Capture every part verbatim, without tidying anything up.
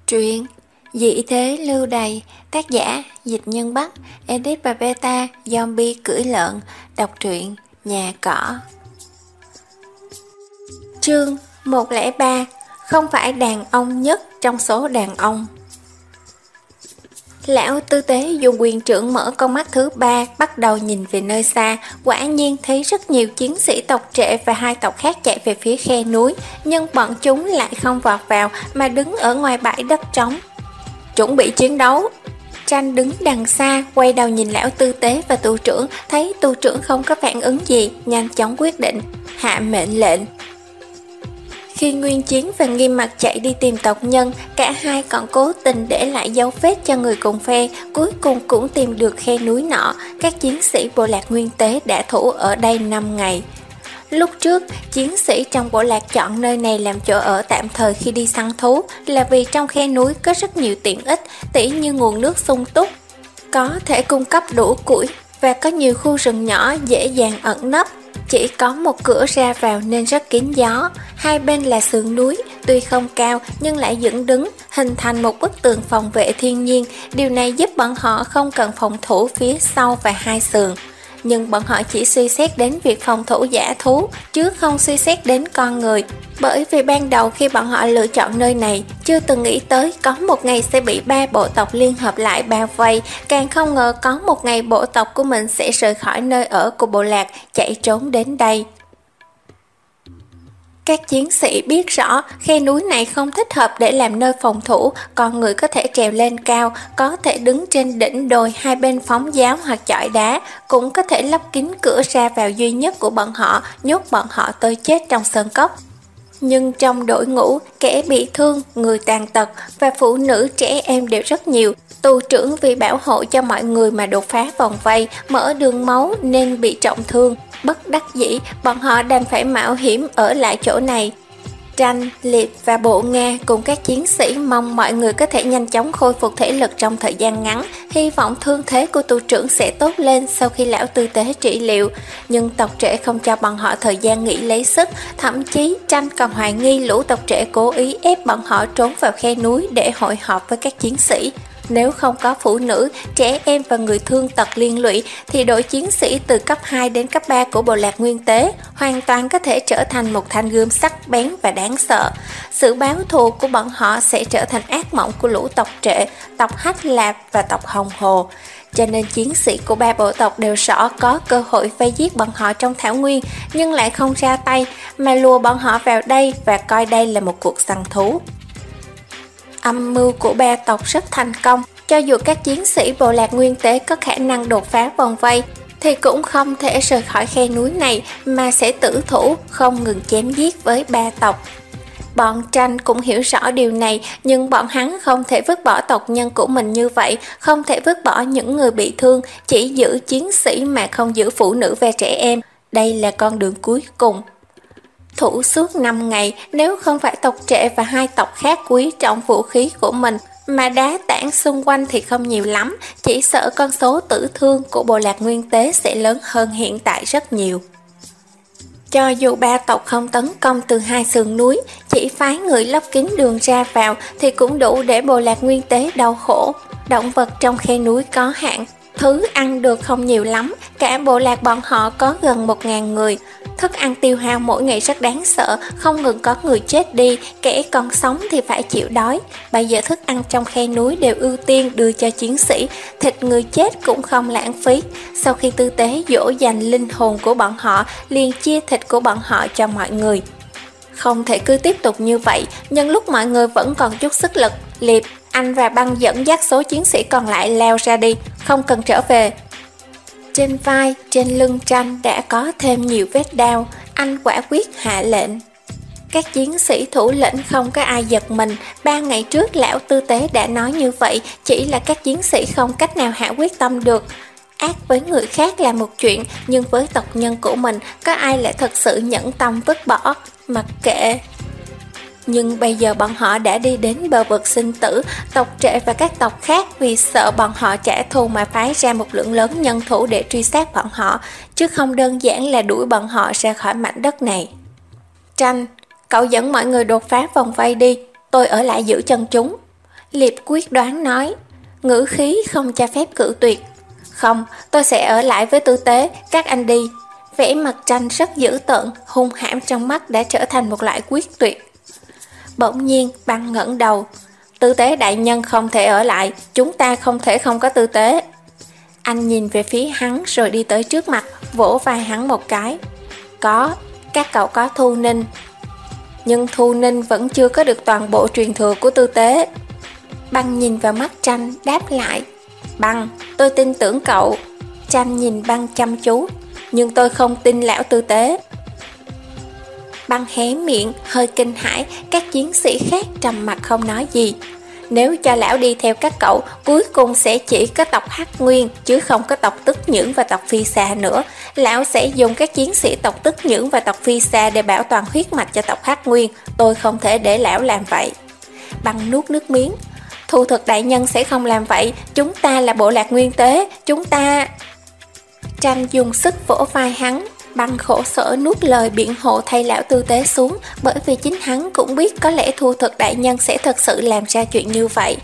Truyện Dị thế lưu đày, tác giả Dịch Nhân Bắc, edit và beta Zombie cưỡi lợn, đọc truyện Nhà Cỏ. Chương một không ba. Không phải đàn ông nhất trong số đàn ông. Lão tư tế dùng quyền trưởng mở con mắt thứ ba, bắt đầu nhìn về nơi xa. Quả nhiên thấy rất nhiều chiến sĩ tộc Trệ và hai tộc khác chạy về phía khe núi, nhưng bọn chúng lại không vọt vào mà đứng ở ngoài bãi đất trống, chuẩn bị chiến đấu. Tranh đứng đằng xa, quay đầu nhìn lão tư tế và tù trưởng, thấy tù trưởng không có phản ứng gì, nhanh chóng quyết định hạ mệnh lệnh. Khi Nguyên Chiến và Nghiêm Mặc chạy đi tìm tộc nhân, cả hai còn cố tình để lại dấu vết cho người cùng phe, cuối cùng cũng tìm được khe núi nọ. Các chiến sĩ bộ lạc Nguyên Tế đã thủ ở đây năm ngày. Lúc trước, chiến sĩ trong bộ lạc chọn nơi này làm chỗ ở tạm thời khi đi săn thú là vì trong khe núi có rất nhiều tiện ích, tỉ như nguồn nước sung túc, có thể cung cấp đủ củi và có nhiều khu rừng nhỏ dễ dàng ẩn nấp. Chỉ có một cửa ra vào nên rất kín gió. Hai bên là sườn núi, tuy không cao nhưng lại dựng đứng, hình thành một bức tường phòng vệ thiên nhiên. Điều này giúp bọn họ không cần phòng thủ phía sau và hai sườn. Nhưng bọn họ chỉ suy xét đến việc phòng thủ dã thú, chứ không suy xét đến con người. Bởi vì ban đầu khi bọn họ lựa chọn nơi này, chưa từng nghĩ tới có một ngày sẽ bị ba bộ tộc liên hợp lại bao vây, càng không ngờ có một ngày bộ tộc của mình sẽ rời khỏi nơi ở của bộ lạc, chạy trốn đến đây. Các chiến sĩ biết rõ khe núi này không thích hợp để làm nơi phòng thủ, con người có thể trèo lên cao, có thể đứng trên đỉnh đồi hai bên phóng giáo hoặc chọi đá, cũng có thể lấp kín cửa ra vào duy nhất của bọn họ, nhốt bọn họ tới chết trong sơn cốc. Nhưng trong đội ngũ, kẻ bị thương, người tàn tật và phụ nữ trẻ em đều rất nhiều. Tù trưởng vì bảo hộ cho mọi người mà đột phá vòng vây, mở đường máu nên bị trọng thương. Bất đắc dĩ, bọn họ đành phải mạo hiểm ở lại chỗ này. Tranh, Liệp và Bộ Nga cùng các chiến sĩ mong mọi người có thể nhanh chóng khôi phục thể lực trong thời gian ngắn, hy vọng thương thế của tù trưởng sẽ tốt lên sau khi lão tư tế trị liệu. Nhưng tộc Trệ không cho bọn họ thời gian nghỉ lấy sức, thậm chí Tranh còn hoài nghi lũ tộc Trệ cố ý ép bọn họ trốn vào khe núi để hội họp với các chiến sĩ. Nếu không có phụ nữ, trẻ em và người thương tật liên lụy thì đội chiến sĩ từ cấp hai đến cấp ba của bộ lạc Nguyên Tế hoàn toàn có thể trở thành một thanh gươm sắc bén và đáng sợ. Sự báo thù của bọn họ sẽ trở thành ác mộng của lũ tộc Trệ, tộc Hách Lạp và tộc Hồng Hồ. Cho nên chiến sĩ của ba bộ tộc đều rõ có cơ hội vây giết bọn họ trong thảo nguyên, nhưng lại không ra tay mà lùa bọn họ vào đây và coi đây là một cuộc săn thú. Âm mưu của ba tộc rất thành công, cho dù các chiến sĩ bộ lạc Nguyên Tế có khả năng đột phá vòng vây thì cũng không thể rời khỏi khe núi này mà sẽ tử thủ, không ngừng chém giết với ba tộc. Bọn Tranh cũng hiểu rõ điều này, nhưng bọn hắn không thể vứt bỏ tộc nhân của mình như vậy, không thể vứt bỏ những người bị thương, chỉ giữ chiến sĩ mà không giữ phụ nữ và trẻ em. Đây là con đường cuối cùng. Thủ suốt năm ngày, nếu không phải tộc Trệ và hai tộc khác quý trọng vũ khí của mình mà đá tảng xung quanh thì không nhiều lắm, chỉ sợ con số tử thương của bộ lạc Nguyên Tế sẽ lớn hơn hiện tại rất nhiều. Cho dù ba tộc không tấn công từ hai sườn núi, chỉ phái người lấp kín đường ra vào thì cũng đủ để bộ lạc Nguyên Tế đau khổ. Động vật trong khe núi có hạn, thứ ăn được không nhiều lắm, cả bộ lạc bọn họ có gần một ngàn người. Thức ăn tiêu hao mỗi ngày rất đáng sợ, không ngừng có người chết đi, kẻ còn sống thì phải chịu đói. Bây giờ thức ăn trong khe núi đều ưu tiên đưa cho chiến sĩ, thịt người chết cũng không lãng phí. Sau khi tư tế dỗ dành linh hồn của bọn họ, liền chia thịt của bọn họ cho mọi người. Không thể cứ tiếp tục như vậy, nhưng lúc mọi người vẫn còn chút sức lực, Liệp, anh và Băng dẫn dắt số chiến sĩ còn lại leo ra đi, không cần trở về. Trên vai, trên lưng Tranh đã có thêm nhiều vết đau, anh quả quyết hạ lệnh. Các chiến sĩ thủ lĩnh không có ai giật mình, ba ngày trước lão tư tế đã nói như vậy, chỉ là các chiến sĩ không cách nào hạ quyết tâm được. Ác với người khác là một chuyện, nhưng với tộc nhân của mình, có ai lại thật sự nhẫn tâm vứt bỏ, mặc kệ. Nhưng bây giờ bọn họ đã đi đến bờ vực sinh tử, tộc Trệ và các tộc khác vì sợ bọn họ trả thù mà phái ra một lượng lớn nhân thủ để truy sát bọn họ, chứ không đơn giản là đuổi bọn họ ra khỏi mảnh đất này. Tranh, cậu dẫn mọi người đột phá vòng vây đi, tôi ở lại giữ chân chúng. Liệp quyết đoán nói, ngữ khí không cho phép cự tuyệt. Không, tôi sẽ ở lại với tư tế, các anh đi. Vẻ mặt Tranh rất dữ tợn, hung hãm trong mắt đã trở thành một loại quyết tuyệt. Bỗng nhiên Băng ngẩng đầu. Tư tế đại nhân không thể ở lại, chúng ta không thể không có tư tế. Anh nhìn về phía hắn rồi đi tới trước mặt, vỗ vai hắn một cái. Có, các cậu có Thu Ninh. Nhưng Thu Ninh vẫn chưa có được toàn bộ truyền thừa của tư tế. Băng nhìn vào mắt Tranh, đáp lại. Băng, tôi tin tưởng cậu. Tranh nhìn Băng chăm chú. Nhưng tôi không tin lão tư tế. Băng hé miệng, hơi kinh hãi. Các chiến sĩ khác trầm mặt không nói gì. Nếu cho lão đi theo các cậu, cuối cùng sẽ chỉ có tộc Hắc Nguyên, chứ không có tộc Tức Nhưỡng và tộc Phi Xà nữa. Lão sẽ dùng các chiến sĩ tộc Tức Nhưỡng và tộc Phi Xà để bảo toàn huyết mạch cho tộc Hắc Nguyên. Tôi không thể để lão làm vậy. Băng nuốt nước miếng. Thu Thực đại nhân sẽ không làm vậy. Chúng ta là bộ lạc nguyên tế. Chúng ta... Tranh dùng sức vỗ vai hắn. Băng khổ sở nuốt lời biện hộ thay lão tư tế xuống, bởi vì chính hắn cũng biết có lẽ Thu Thực đại nhân sẽ thật sự làm ra chuyện như vậy.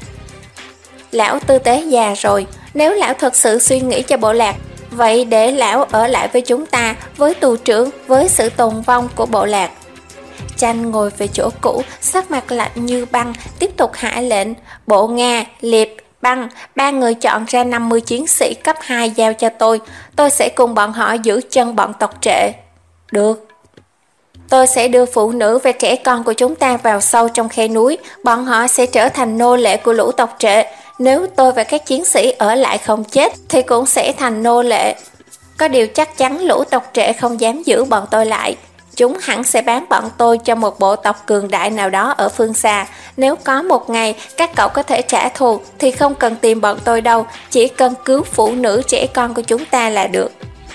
Lão tư tế già rồi, nếu lão thật sự suy nghĩ cho bộ lạc, vậy để lão ở lại với chúng ta, với tù trưởng, với sự tồn vong của bộ lạc. Tranh ngồi về chỗ cũ, sắc mặt lạnh như băng, tiếp tục hạ lệnh. Bộ Nga, Liệp, Băng, ba người chọn ra năm mươi chiến sĩ cấp hai giao cho tôi. Tôi sẽ cùng bọn họ giữ chân bọn tộc Trệ. Được. Tôi sẽ đưa phụ nữ và trẻ con của chúng ta vào sâu trong khe núi. Bọn họ sẽ trở thành nô lệ của lũ tộc Trệ. Nếu tôi và các chiến sĩ ở lại không chết, thì cũng sẽ thành nô lệ. Có điều chắc chắn lũ tộc Trệ không dám giữ bọn tôi lại. Chúng hẳn sẽ bán bọn tôi cho một bộ tộc cường đại nào đó ở phương xa. Nếu có một ngày các cậu có thể trả thù thì không cần tìm bọn tôi đâu, chỉ cần cứu phụ nữ trẻ con của chúng ta là được.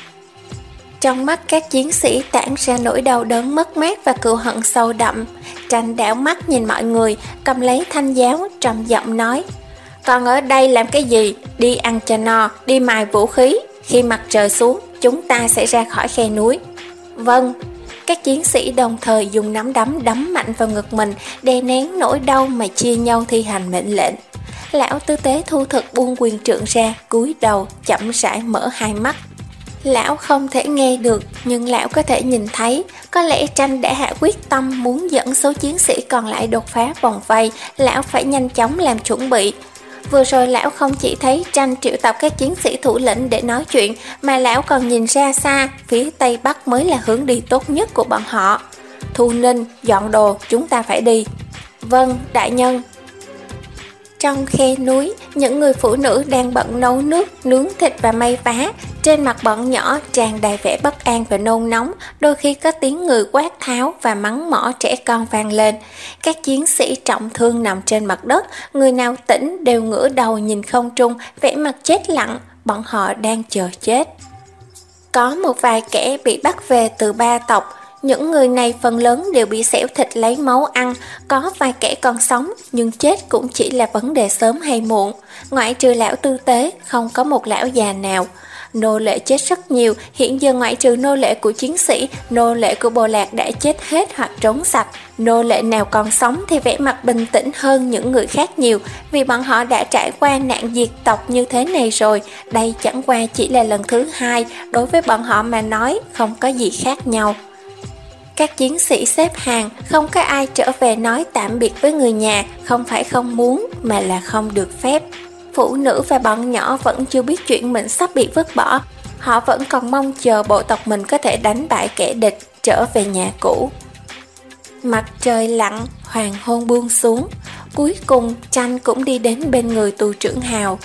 Trong mắt các chiến sĩ tản ra nỗi đau đớn mất mát và cừu hận sâu đậm. Tranh đảo mắt nhìn mọi người, cầm lấy thanh giáo, trầm giọng nói. Còn ở đây làm cái gì? Đi ăn cho no, đi mài vũ khí. Khi mặt trời xuống, chúng ta sẽ ra khỏi khe núi. Vâng. Các chiến sĩ đồng thời dùng nắm đấm đấm mạnh vào ngực mình, đè nén nỗi đau mà chia nhau thi hành mệnh lệnh. Lão tư tế Thu Thực buông quyền trượng ra, cúi đầu, chậm rãi mở hai mắt. Lão không thể nghe được, nhưng lão có thể nhìn thấy. Có lẽ Tranh đã hạ quyết tâm muốn dẫn số chiến sĩ còn lại đột phá vòng vây. Lão phải nhanh chóng làm chuẩn bị. Vừa rồi lão không chỉ thấy Tranh triệu tập các chiến sĩ thủ lĩnh để nói chuyện, mà lão còn nhìn ra xa, phía tây bắc mới là hướng đi tốt nhất của bọn họ. Thu Ninh, dọn đồ, chúng ta phải đi. Vâng, đại nhân. Trong khe núi, những người phụ nữ đang bận nấu nước, nướng thịt và may vá. Trên mặt bọn nhỏ tràn đầy vẻ bất an và nôn nóng, đôi khi có tiếng người quát tháo và mắng mỏ trẻ con vang lên. Các chiến sĩ trọng thương nằm trên mặt đất, người nào tỉnh đều ngửa đầu nhìn không trung, vẻ mặt chết lặng, bọn họ đang chờ chết. Có một vài kẻ bị bắt về từ ba tộc. Những người này phần lớn đều bị xẻo thịt lấy máu ăn, có vài kẻ còn sống, nhưng chết cũng chỉ là vấn đề sớm hay muộn. Ngoại trừ lão tư tế, không có một lão già nào. Nô lệ chết rất nhiều, hiện giờ ngoại trừ nô lệ của chiến sĩ, nô lệ của bộ lạc đã chết hết hoặc trốn sạch. Nô lệ nào còn sống thì vẻ mặt bình tĩnh hơn những người khác nhiều, vì bọn họ đã trải qua nạn diệt tộc như thế này rồi. Đây chẳng qua chỉ là lần thứ hai, đối với bọn họ mà nói không có gì khác nhau. Các chiến sĩ xếp hàng, không có ai trở về nói tạm biệt với người nhà, không phải không muốn mà là không được phép. Phụ nữ và bọn nhỏ vẫn chưa biết chuyện mình sắp bị vứt bỏ. Họ vẫn còn mong chờ bộ tộc mình có thể đánh bại kẻ địch, trở về nhà cũ. Mặt trời lặn, hoàng hôn buông xuống. Cuối cùng Tranh cũng đi đến bên người tù trưởng Hào.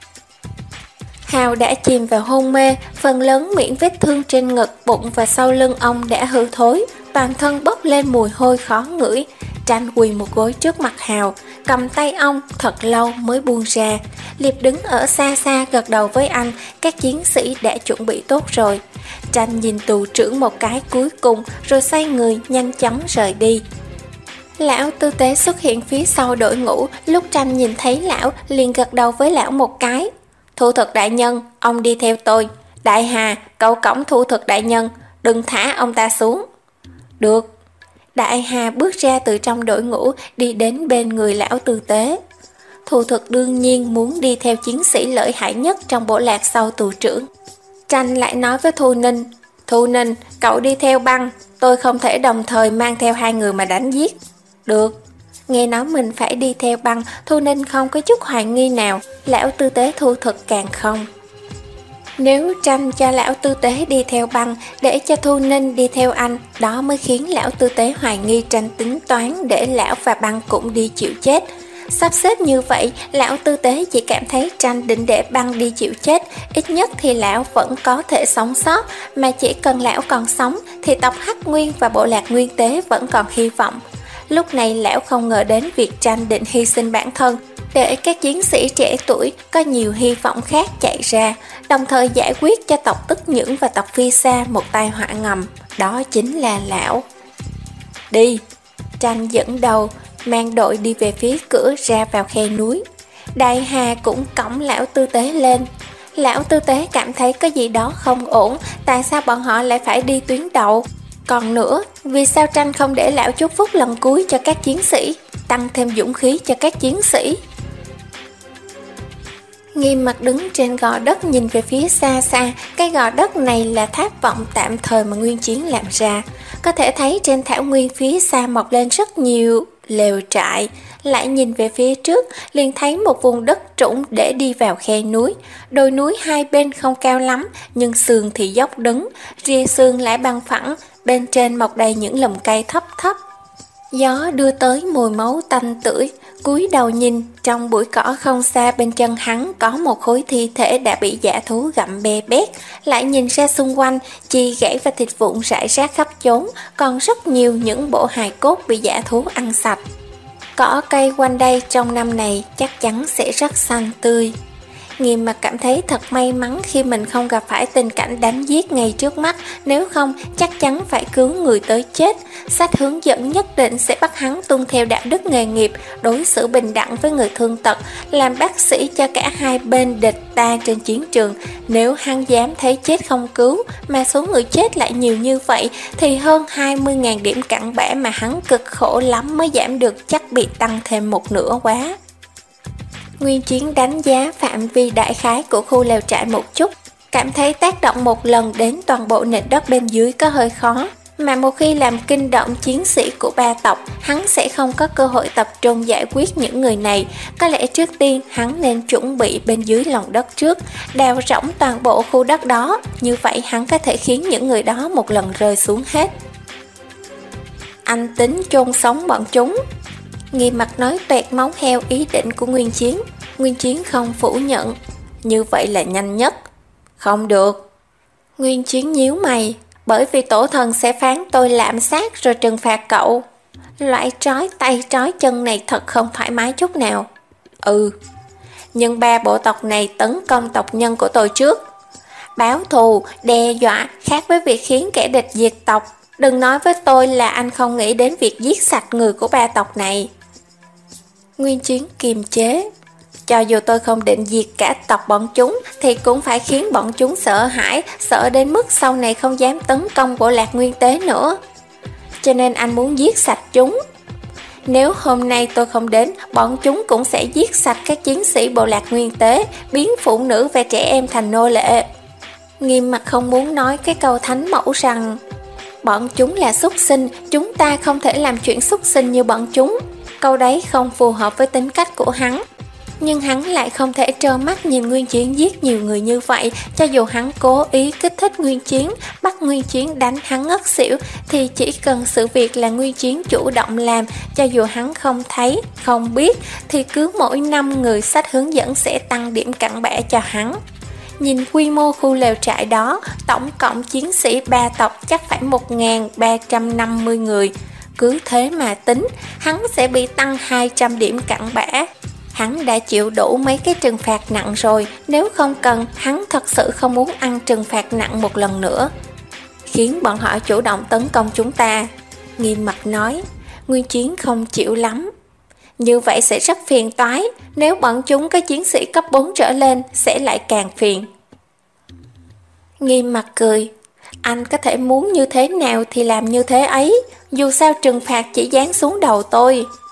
Hào đã chìm vào hôn mê, phần lớn miệng vết thương trên ngực, bụng và sau lưng ông đã hư thối, toàn thân bốc lên mùi hôi khó ngửi. Tranh quỳ một gối trước mặt Hào, cầm tay ông thật lâu mới buông ra. Liệp đứng ở xa xa gật đầu với anh, các chiến sĩ đã chuẩn bị tốt rồi. Tranh nhìn tù trưởng một cái cuối cùng rồi xoay người nhanh chóng rời đi. Lão tư tế xuất hiện phía sau đội ngũ, lúc Tranh nhìn thấy lão liền gật đầu với lão một cái. Thu Thực đại nhân, ông đi theo tôi. Đại Hà, cậu cõng Thu Thực đại nhân, đừng thả ông ta xuống. Được. Đại Hà bước ra từ trong đội ngũ, đi đến bên người lão tư tế. Thu Thực đương nhiên muốn đi theo chiến sĩ lợi hại nhất trong bộ lạc sau tù trưởng. Tranh lại nói với Thu Ninh, Thu Ninh, cậu đi theo Băng, tôi không thể đồng thời mang theo hai người mà đánh giết. Được. Nghe nói mình phải đi theo Băng, Thu Ninh không có chút hoài nghi nào, lão tư tế Thu Thực càng không. Nếu Tranh cho lão tư tế đi theo Băng, để cho Thu Ninh đi theo anh, đó mới khiến lão tư tế hoài nghi Tranh tính toán để lão và Băng cũng đi chịu chết. Sắp xếp như vậy, lão tư tế chỉ cảm thấy Tranh định để Băng đi chịu chết, ít nhất thì lão vẫn có thể sống sót, mà chỉ cần lão còn sống thì tộc Hắc Nguyên và bộ lạc Nguyên Tế vẫn còn hy vọng. Lúc này lão không ngờ đến việc Tranh định hy sinh bản thân, để các chiến sĩ trẻ tuổi có nhiều hy vọng khác chạy ra, đồng thời giải quyết cho tộc Tức Nhưỡng và tộc Phi Sa một tai họa ngầm, đó chính là lão. Đi! Tranh dẫn đầu, mang đội đi về phía cửa ra vào khe núi. Đại Hà cũng cõng lão tư tế lên. Lão tư tế cảm thấy có gì đó không ổn, tại sao bọn họ lại phải đi tuyến đầu? Còn nữa, vì sao Tranh không để lão chúc phúc lần cuối cho các chiến sĩ, tăng thêm dũng khí cho các chiến sĩ? Nghiêm Mặt đứng trên gò đất nhìn về phía xa xa, cái gò đất này là tháp vọng tạm thời mà Nguyên Chiến làm ra. Có thể thấy trên thảo nguyên phía xa mọc lên rất nhiều lều trại, lại nhìn về phía trước liền thấy một vùng đất trũng để đi vào khe núi. Đồi núi hai bên không cao lắm, nhưng sườn thì dốc đứng, rìa sườn lại bằng phẳng, bên trên mọc đầy những lùm cây thấp thấp. Gió đưa tới mùi máu tanh tưởi, cúi đầu nhìn, trong bụi cỏ không xa bên chân hắn có một khối thi thể đã bị dã thú gặm bê bét, lại nhìn ra xung quanh, chi gãy và thịt vụn rải rác khắp chốn, còn rất nhiều những bộ hài cốt bị dã thú ăn sạch. Cỏ cây quanh đây trong năm này chắc chắn sẽ rất xanh tươi. Nghiêm Mặt cảm thấy thật may mắn khi mình không gặp phải tình cảnh đánh giết ngay trước mắt, nếu không chắc chắn phải cứu người tới chết. Sách hướng dẫn nhất định sẽ bắt hắn tuân theo đạo đức nghề nghiệp, đối xử bình đẳng với người thương tật, làm bác sĩ cho cả hai bên địch ta trên chiến trường. Nếu hắn dám thấy chết không cứu, mà số người chết lại nhiều như vậy, thì hơn hai mươi nghìn điểm cặn bã mà hắn cực khổ lắm mới giảm được chắc bị tăng thêm một nửa quá. Nguyên Chiến đánh giá phạm vi đại khái của khu lều trại một chút, cảm thấy tác động một lần đến toàn bộ nền đất bên dưới có hơi khó, mà một khi làm kinh động chiến sĩ của ba tộc, hắn sẽ không có cơ hội tập trung giải quyết những người này. Có lẽ trước tiên hắn nên chuẩn bị bên dưới lòng đất trước, đào rỗng toàn bộ khu đất đó, như vậy hắn có thể khiến những người đó một lần rơi xuống hết. Anh tính chôn sống bọn chúng. Nghiêm Mặt nói toẹt máu heo ý định của Nguyên Chiến. Nguyên Chiến không phủ nhận. Như vậy là nhanh nhất. Không được. Nguyên Chiến nhíu mày, bởi vì tổ thần sẽ phán tôi lạm sát rồi trừng phạt cậu. Loại trói tay trói chân này thật không thoải mái chút nào. Ừ, nhưng ba bộ tộc này tấn công tộc nhân của tôi trước. Báo thù, đe dọa khác với việc khiến kẻ địch diệt tộc. Đừng nói với tôi là anh không nghĩ đến việc giết sạch người của ba tộc này. Nguyên Chiến kiềm chế. Cho dù tôi không định diệt cả tộc bọn chúng, thì cũng phải khiến bọn chúng sợ hãi, sợ đến mức sau này không dám tấn công bộ lạc Nguyên Tế nữa. Cho nên anh muốn giết sạch chúng. Nếu hôm nay tôi không đến, bọn chúng cũng sẽ giết sạch các chiến sĩ bộ lạc Nguyên Tế, biến phụ nữ và trẻ em thành nô lệ. Nghiêm Mặt không muốn nói cái câu thánh mẫu rằng bọn chúng là súc sinh, chúng ta không thể làm chuyện súc sinh như bọn chúng. Câu đấy không phù hợp với tính cách của hắn. Nhưng hắn lại không thể trơ mắt nhìn Nguyên Chiến giết nhiều người như vậy. Cho dù hắn cố ý kích thích Nguyên Chiến, bắt Nguyên Chiến đánh hắn ngất xỉu, thì chỉ cần sự việc là Nguyên Chiến chủ động làm, cho dù hắn không thấy, không biết, thì cứ mỗi năm người sách hướng dẫn sẽ tăng điểm cặn bã cho hắn. Nhìn quy mô khu lều trại đó, tổng cộng chiến sĩ ba tộc chắc phải một nghìn ba trăm năm mươi người. Cứ thế mà tính, hắn sẽ bị tăng hai trăm điểm cặn bã. Hắn đã chịu đủ mấy cái trừng phạt nặng rồi, nếu không cần, hắn thật sự không muốn ăn trừng phạt nặng một lần nữa. Khiến bọn họ chủ động tấn công chúng ta. Nghiêm Mặt nói. Nguyên Chiến không chịu lắm. Như vậy sẽ rất phiền toái, nếu bọn chúng có chiến sĩ cấp bốn trở lên sẽ lại càng phiền. Nghiêm Mặt cười. Anh có thể muốn như thế nào thì làm như thế ấy, dù sao trừng phạt chỉ giáng xuống đầu tôi.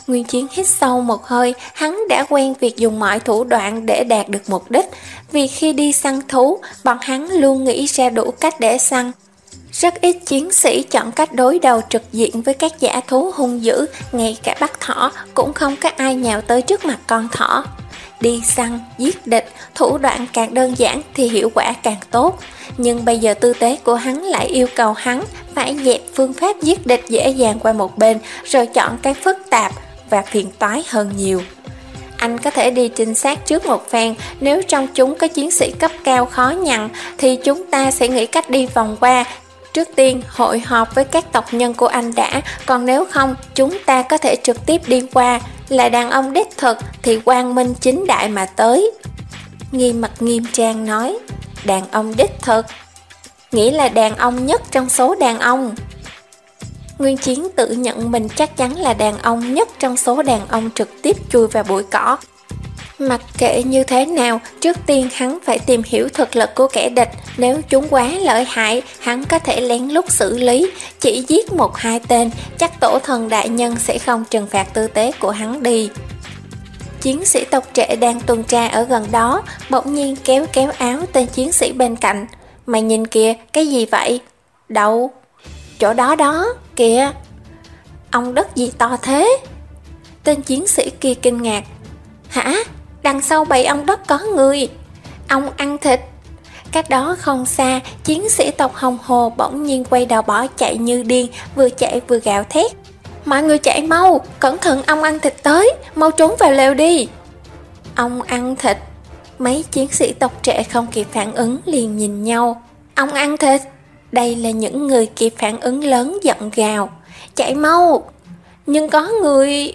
Nguyên Chiến hít sâu một hơi, hắn đã quen việc dùng mọi thủ đoạn để đạt được mục đích. Vì khi đi săn thú, bọn hắn luôn nghĩ ra đủ cách để săn. Rất ít chiến sĩ chọn cách đối đầu trực diện với các dã thú hung dữ, ngay cả bắt thỏ cũng không có ai nhào tới trước mặt con thỏ. Đi săn, giết địch, thủ đoạn càng đơn giản thì hiệu quả càng tốt. Nhưng bây giờ tư tế của hắn lại yêu cầu hắn phải dẹp phương pháp giết địch dễ dàng qua một bên, rồi chọn cái phức tạp và phiền toái hơn nhiều. Anh có thể đi trinh sát trước một phen, nếu trong chúng có chiến sĩ cấp cao khó nhằn thì chúng ta sẽ nghĩ cách đi vòng qua. Trước tiên hội họp với các tộc nhân của anh đã, còn nếu không chúng ta có thể trực tiếp đi qua. Là đàn ông đích thực thì quang minh chính đại mà tới. Nghi Mặt nghiêm trang nói, đàn ông đích thực nghĩa là đàn ông nhất trong số đàn ông. Nguyên Chiến tự nhận mình chắc chắn là đàn ông nhất trong số đàn ông trực tiếp chui vào bụi cỏ. Mặc kệ như thế nào, trước tiên hắn phải tìm hiểu thực lực của kẻ địch. Nếu chúng quá lợi hại, hắn có thể lén lút xử lý. Chỉ giết một hai tên, chắc tổ thần đại nhân sẽ không trừng phạt tư tế của hắn đi. Chiến sĩ tộc Trệ đang tuần tra ở gần đó, bỗng nhiên kéo kéo áo tên chiến sĩ bên cạnh. Mày nhìn kìa, cái gì vậy? Đâu? Chỗ đó đó, kìa. Ông đất gì to thế? Tên chiến sĩ kia kinh ngạc. Hả? Đằng sau bầy ong đất có người. Ong ăn thịt. Cách đó không xa, chiến sĩ tộc Hồng Hồ bỗng nhiên quay đầu bỏ chạy như điên, vừa chạy vừa gào thét. Mọi người chạy mau, cẩn thận ong ăn thịt tới, mau trốn vào lều đi. Ong ăn thịt. Mấy chiến sĩ tộc Trệ không kịp phản ứng liền nhìn nhau. Ong ăn thịt. Đây là những người kịp phản ứng lớn giận gào. Chạy mau. Nhưng có người...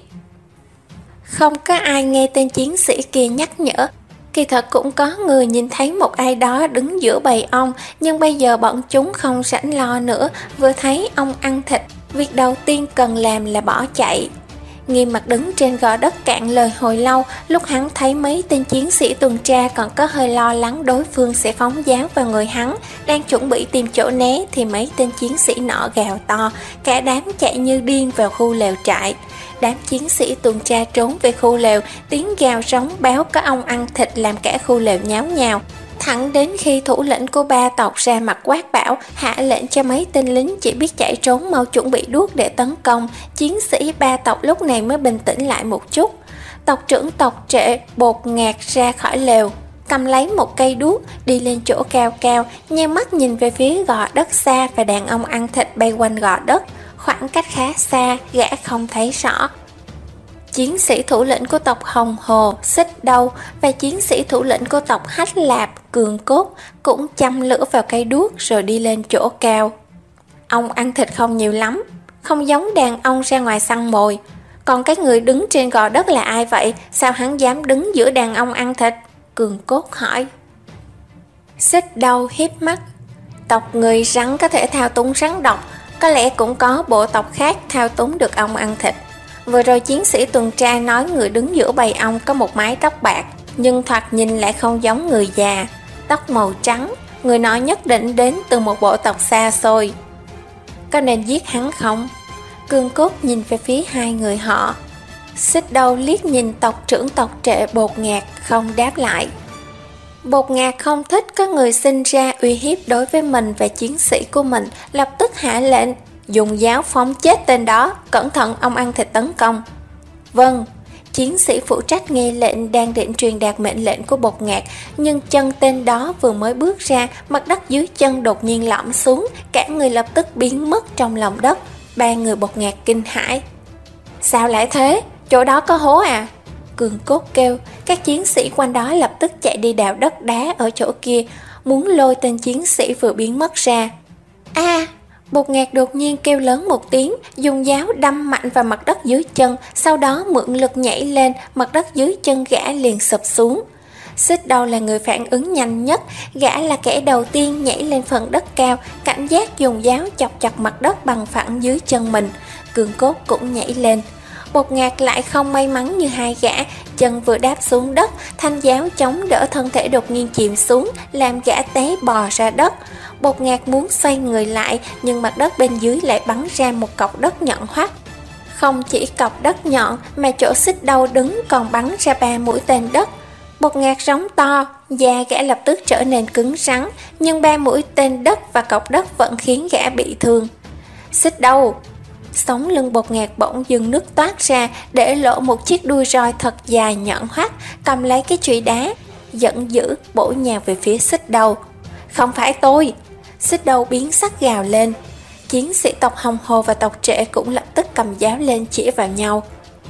Không có ai nghe tên chiến sĩ kia nhắc nhở. Kỳ thật cũng có người nhìn thấy một ai đó đứng giữa bầy ong, nhưng bây giờ bọn chúng không rảnh lo nữa. Vừa thấy ong ăn thịt, việc đầu tiên cần làm là bỏ chạy. Nghiêm Mặt đứng trên gò đất cạn lời hồi lâu. Lúc hắn thấy mấy tên chiến sĩ tuần tra còn có hơi lo lắng đối phương sẽ phóng giáo vào người hắn, đang chuẩn bị tìm chỗ né thì mấy tên chiến sĩ nọ gào to. Cả đám chạy như điên vào khu lều trại. Đám chiến sĩ tuần tra trốn về khu lều, tiếng gào rống báo có ong ăn thịt làm cả khu lều nháo nhào. Thẳng đến khi thủ lĩnh của ba tộc ra mặt quát bảo, hạ lệnh cho mấy tên lính chỉ biết chạy trốn mau chuẩn bị đuốc để tấn công, chiến sĩ ba tộc lúc này mới bình tĩnh lại một chút. Tộc trưởng tộc Trệ bột ngạt ra khỏi lều, cầm lấy một cây đuốc, đi lên chỗ cao cao, nheo mắt nhìn về phía gò đất xa và đàn ông ăn thịt bay quanh gò đất. Khoảng cách khá xa, gã không thấy rõ. Chiến sĩ thủ lĩnh của tộc Hồng Hồ, Xích Đâu và chiến sĩ thủ lĩnh của tộc Hách Lạp, Cường Cốt cũng châm lửa vào cây đuốc rồi đi lên chỗ cao. Ong ăn thịt không nhiều lắm, không giống đàn ong ra ngoài săn mồi. Còn cái người đứng trên gò đất là ai vậy? Sao hắn dám đứng giữa đàn ong ăn thịt? Cường Cốt hỏi. Xích Đâu híp mắt. Tộc người rắn có thể thao túng rắn độc, có lẽ cũng có bộ tộc khác thao túng được ong ăn thịt. Vừa rồi chiến sĩ tuần tra nói người đứng giữa bầy ong có một mái tóc bạc, nhưng thoạt nhìn lại không giống người già. Tóc màu trắng, người nọ nhất định đến từ một bộ tộc xa xôi. Có nên giết hắn không? Cương Cốt nhìn về phía hai người họ. Xích Đâu liếc nhìn tộc trưởng tộc Trệ bột ngạt, không đáp lại. Bột ngạt không thích có người sinh ra uy hiếp đối với mình và chiến sĩ của mình, lập tức hạ lệnh, dùng giáo phóng chết tên đó, cẩn thận ông ăn thịt tấn công. Vâng, chiến sĩ phụ trách nghe lệnh đang định truyền đạt mệnh lệnh của bột ngạt, nhưng chân tên đó vừa mới bước ra, mặt đất dưới chân đột nhiên lõm xuống, cả người lập tức biến mất trong lòng đất. Ba người bột ngạt kinh hãi. Sao lại thế? Chỗ đó có hố à? Cường Cốt kêu. Các chiến sĩ quanh đó lập tức chạy đi đào đất đá ở chỗ kia, muốn lôi tên chiến sĩ vừa biến mất ra. A! À, bột ngạt đột nhiên kêu lớn một tiếng, dùng giáo đâm mạnh vào mặt đất dưới chân, sau đó mượn lực nhảy lên, mặt đất dưới chân gã liền sụp xuống. Xích Đâu là người phản ứng nhanh nhất, gã là kẻ đầu tiên nhảy lên phần đất cao, cảnh giác dùng giáo chọc chọc mặt đất bằng phẳng dưới chân mình. Cường Cốt cũng nhảy lên. Bột ngạt lại không may mắn như hai gã, chân vừa đáp xuống đất, thanh giáo chống đỡ thân thể đột nhiên chìm xuống, làm gã té bò ra đất. Bột ngạt muốn xoay người lại, nhưng mặt đất bên dưới lại bắn ra một cọc đất nhọn hoắt. Không chỉ cọc đất nhọn mà chỗ xích đâu đứng còn bắn ra ba mũi tên đất. Bột ngạc rống to, da gã lập tức trở nên cứng rắn, nhưng ba mũi tên đất và cọc đất vẫn khiến gã bị thương. Xích đâu? Sống lưng bột ngạc bỗng dưng nứt toát ra, để lộ một chiếc đuôi roi thật dài nhọn hoắt, cầm lấy cái chùy đá, giận dữ bổ nhào về phía xích đầu. Không phải tôi! Xích đầu biến sắc gào lên. Chiến sĩ tộc Hồng Hồ và tộc Trệ cũng lập tức cầm giáo lên chỉ vào nhau.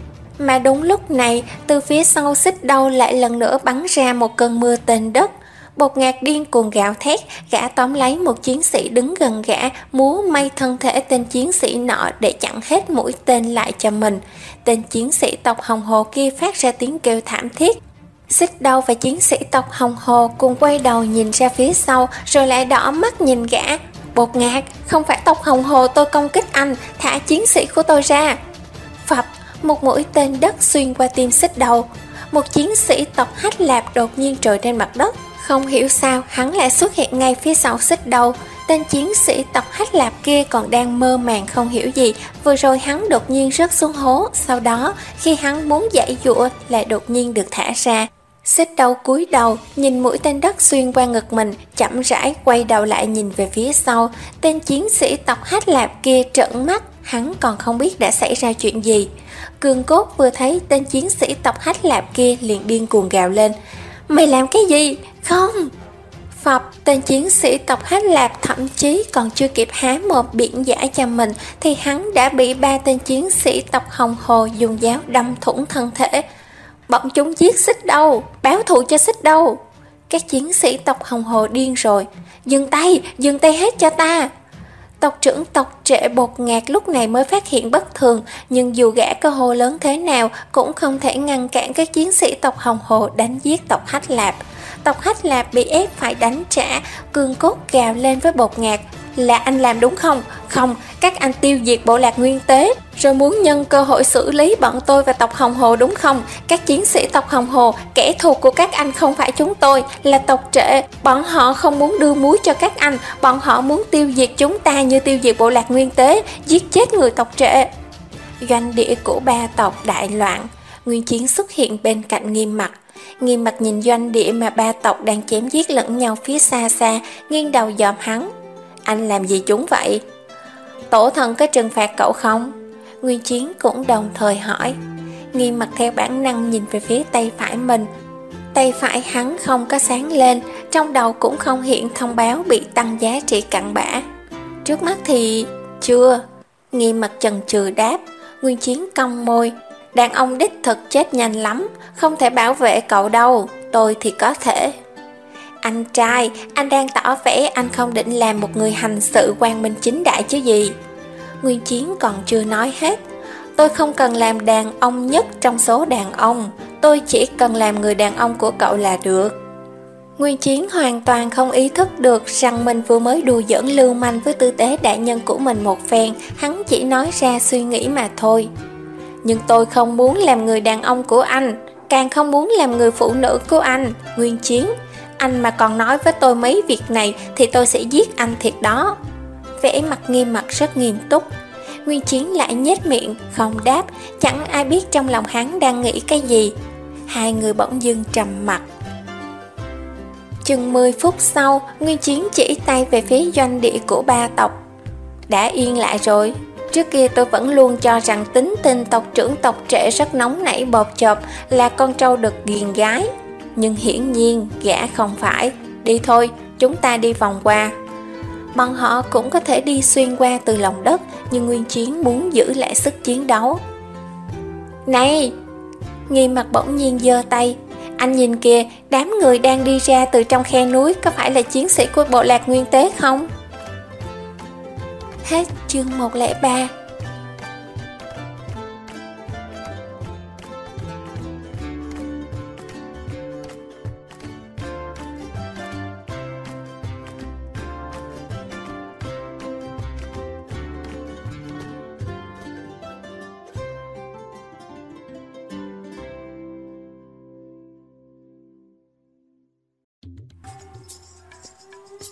Mà đúng lúc này, từ phía sau xích đầu lại lần nữa bắn ra một cơn mưa tên đất. Bột ngạc điên cuồng gào thét, gã tóm lấy một chiến sĩ đứng gần gã, múa may thân thể tên chiến sĩ nọ để chặn hết mũi tên lại cho mình. Tên chiến sĩ tộc Hồng Hồ kia phát ra tiếng kêu thảm thiết. Xích đầu và chiến sĩ tộc Hồng Hồ cùng quay đầu nhìn ra phía sau, rồi lại đỏ mắt nhìn gã. Bột ngạc, không phải tộc Hồng Hồ tôi công kích anh, thả chiến sĩ của tôi ra. Phập, một mũi tên đất xuyên qua tim xích đầu. Một chiến sĩ tộc Hách Lạp đột nhiên trồi trên mặt đất. Không hiểu sao hắn lại xuất hiện ngay phía sau xích đầu. Tên chiến sĩ tộc Hách Lạp kia còn đang mơ màng không hiểu gì. Vừa rồi hắn đột nhiên rớt xuống hố. Sau đó khi hắn muốn giãy giụa lại đột nhiên được thả ra. Xích đầu cúi đầu nhìn mũi tên đất xuyên qua ngực mình, chậm rãi quay đầu lại nhìn về phía sau. Tên chiến sĩ tộc Hách Lạp kia trợn mắt, hắn còn không biết đã xảy ra chuyện gì. Cương Cốt vừa thấy tên chiến sĩ tộc Hách Lạp kia liền điên cuồng gào lên. Mày làm cái gì? Không! Phập, tên chiến sĩ tộc Hách Lạp thậm chí còn chưa kịp há mồm biện giải cho mình thì hắn đã bị ba tên chiến sĩ tộc Hồng Hồ dùng giáo đâm thủng thân thể. Bọn chúng giết xích đâu, báo thù cho xích đâu. Các chiến sĩ tộc Hồng Hồ điên rồi. Dừng tay, dừng tay hết cho ta. Tộc trưởng tộc Trệ Bột Ngạc lúc này mới phát hiện bất thường, nhưng dù gã có hô lớn thế nào cũng không thể ngăn cản các chiến sĩ tộc Hồng Hồ đánh giết tộc Hách Lạp. Tộc Hách Lạp bị ép phải đánh trả. Cương Cốt gào lên với Bột Ngạc. Là anh làm đúng không? Không, các anh tiêu diệt bộ lạc Nguyên Tế, rồi muốn nhân cơ hội xử lý bọn tôi và tộc Hồng Hồ đúng không? Các chiến sĩ tộc Hồng Hồ, kẻ thù của các anh không phải chúng tôi, là tộc Trệ. Bọn họ không muốn đưa muối cho các anh, bọn họ muốn tiêu diệt chúng ta như tiêu diệt bộ lạc Nguyên Tế, giết chết người tộc Trệ. Doanh địa của ba tộc đại loạn. Nguyên Chiến xuất hiện bên cạnh Nghiêm Mặc. Nghiêm Mặc nhìn doanh địa mà ba tộc đang chém giết lẫn nhau phía xa xa, nghiêng đầu dòm hắn. Anh làm gì chúng vậy? Tổ thần có trừng phạt cậu không? Nguyên Chiến cũng đồng thời hỏi. Nghiêm Mặc theo bản năng nhìn về phía tay phải mình. Tay phải hắn không có sáng lên, trong đầu cũng không hiện thông báo bị tăng giá trị cặn bã. Trước mắt thì... chưa. Nghiêm Mặc chần chừ đáp. Nguyên Chiến cong môi. Đàn ông đích thực chết nhanh lắm, không thể bảo vệ cậu đâu, tôi thì có thể. Anh trai, anh đang tỏ vẻ anh không định làm một người hành sự quang minh chính đại chứ gì. Nguyên Chiến còn chưa nói hết. Tôi không cần làm đàn ông nhất trong số đàn ông, tôi chỉ cần làm người đàn ông của cậu là được. Nguyên Chiến hoàn toàn không ý thức được rằng mình vừa mới đùa giỡn lưu manh với tư tế đại nhân của mình một phen, hắn chỉ nói ra suy nghĩ mà thôi. Nhưng tôi không muốn làm người đàn ông của anh, càng không muốn làm người phụ nữ của anh, Nguyên Chiến. Anh mà còn nói với tôi mấy việc này thì tôi sẽ giết anh thiệt đó. Vẻ mặt Nghiêm Mặc rất nghiêm túc. Nguyên Chiến lại nhếch miệng, không đáp, chẳng ai biết trong lòng hắn đang nghĩ cái gì. Hai người bỗng dưng trầm mặc. Chừng mười phút sau, Nguyên Chiến chỉ tay về phía doanh địa của ba tộc. Đã yên lại rồi. Trước kia tôi vẫn luôn cho rằng tính tình tộc trưởng tộc Trệ rất nóng nảy bột chộp, là con trâu đực ghiền gái. Nhưng hiển nhiên gã không phải. Đi thôi, chúng ta đi vòng qua. Bọn họ cũng có thể đi xuyên qua từ lòng đất, nhưng Nguyên Chiến muốn giữ lại sức chiến đấu. Này! Nghiêm Mặc bỗng nhiên giơ tay. Anh nhìn kìa, đám người đang đi ra từ trong khe núi có phải là chiến sĩ của bộ lạc Nguyên Tế không? Hết chương một không ba.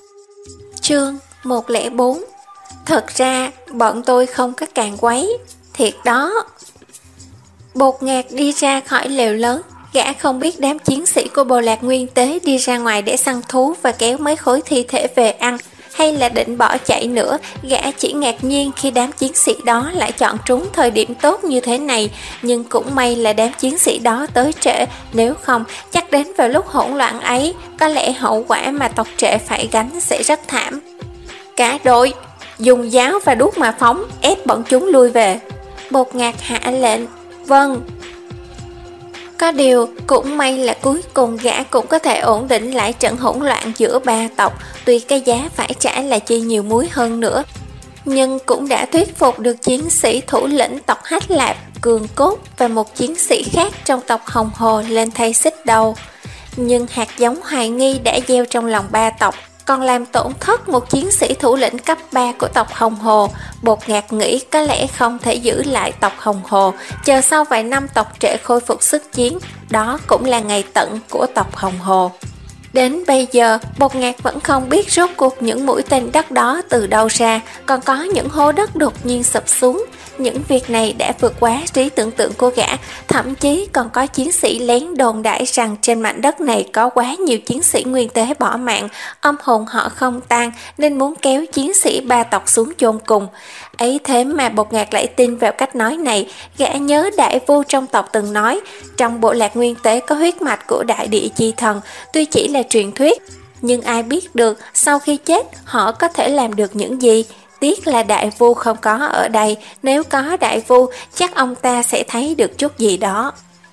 Chương một không bốn. Thật ra bọn tôi không có càn quấy. thiệt đó. Bột ngạt đi ra khỏi lều lớn, gã không biết đám chiến sĩ của bộ lạc nguyên tế đi ra ngoài để săn thú và kéo mấy khối thi thể về ăn, hay là định bỏ chạy nữa. Gã chỉ ngạc nhiên khi đám chiến sĩ đó lại chọn trúng thời điểm tốt như thế này, nhưng cũng may là đám chiến sĩ đó tới trễ, nếu không chắc đến vào lúc hỗn loạn ấy, có lẽ hậu quả mà tộc Trệ phải gánh sẽ rất thảm. Cả đội dùng giáo và đuốc mà phóng, ép bọn chúng lui về. Bột ngạt hạ lệnh. Vâng. Có điều, cũng may là cuối cùng gã cũng có thể ổn định lại trận hỗn loạn giữa ba tộc, tuy cái giá phải trả là chi nhiều muối hơn nữa. Nhưng cũng đã thuyết phục được chiến sĩ thủ lĩnh tộc Hách Lạp, Cường Cốt và một chiến sĩ khác trong tộc Hồng Hồ lên thay xích đầu. Nhưng hạt giống hoài nghi đã gieo trong lòng ba tộc, còn làm tổn thất một chiến sĩ thủ lĩnh cấp ba của tộc Hồng Hồ. Bột ngạt nghĩ có lẽ không thể giữ lại tộc Hồng Hồ, chờ sau vài năm tộc Trệ khôi phục sức chiến, đó cũng là ngày tận của tộc Hồng Hồ. Đến bây giờ, bột ngạt vẫn không biết rốt cuộc những mũi tên đất đó từ đâu ra, còn có những hố đất đột nhiên sụp xuống. Những việc này đã vượt quá trí tưởng tượng của gã, thậm chí còn có chiến sĩ lén đồn đại rằng trên mảnh đất này có quá nhiều chiến sĩ nguyên tế bỏ mạng, âm hồn họ không tan nên muốn kéo chiến sĩ ba tộc xuống chôn cùng. Ấy thế mà bột ngạt lại tin vào cách nói này. Gã nhớ đại vu trong tộc từng nói, trong bộ lạc nguyên tế có huyết mạch của đại địa chi thần, tuy chỉ là truyền thuyết, nhưng ai biết được sau khi chết họ có thể làm được những gì. Tiếc là đại vu không có ở đây, nếu có đại vu chắc ông ta sẽ thấy được chút gì đó.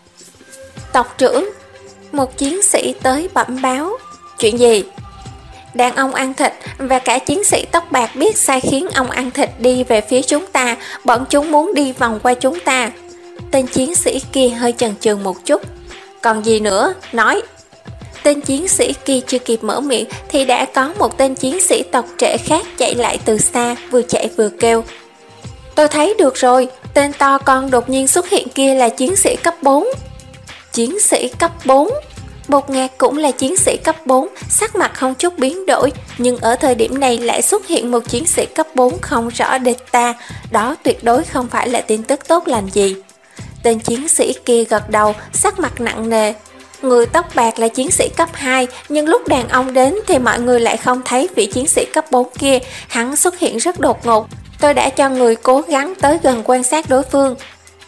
Tộc trưởng, một chiến sĩ tới bẩm báo. Chuyện gì? Đàn ông ăn thịt và cả chiến sĩ tóc bạc biết sai khiến ông ăn thịt đi về phía chúng ta, bọn chúng muốn đi vòng qua chúng ta. Tên chiến sĩ kia hơi chần chừ một chút. Còn gì nữa? Nói. Tên chiến sĩ kia chưa kịp mở miệng thì đã có một tên chiến sĩ tộc Trệ khác chạy lại từ xa, vừa chạy vừa kêu. Tôi thấy được rồi, tên to con đột nhiên xuất hiện kia là chiến sĩ cấp bốn. Chiến sĩ cấp bốn? Bột ngạt cũng là chiến sĩ cấp bốn, sắc mặt không chút biến đổi, nhưng ở thời điểm này lại xuất hiện một chiến sĩ cấp bốn không rõ địch ta, đó tuyệt đối không phải là tin tức tốt lành gì. Tên chiến sĩ kia gật đầu, sắc mặt nặng nề. Người tóc bạc là chiến sĩ cấp hai, nhưng lúc đàn ông đến thì mọi người lại không thấy vị chiến sĩ cấp bốn kia, hắn xuất hiện rất đột ngột. Tôi đã cho người cố gắng tới gần quan sát đối phương.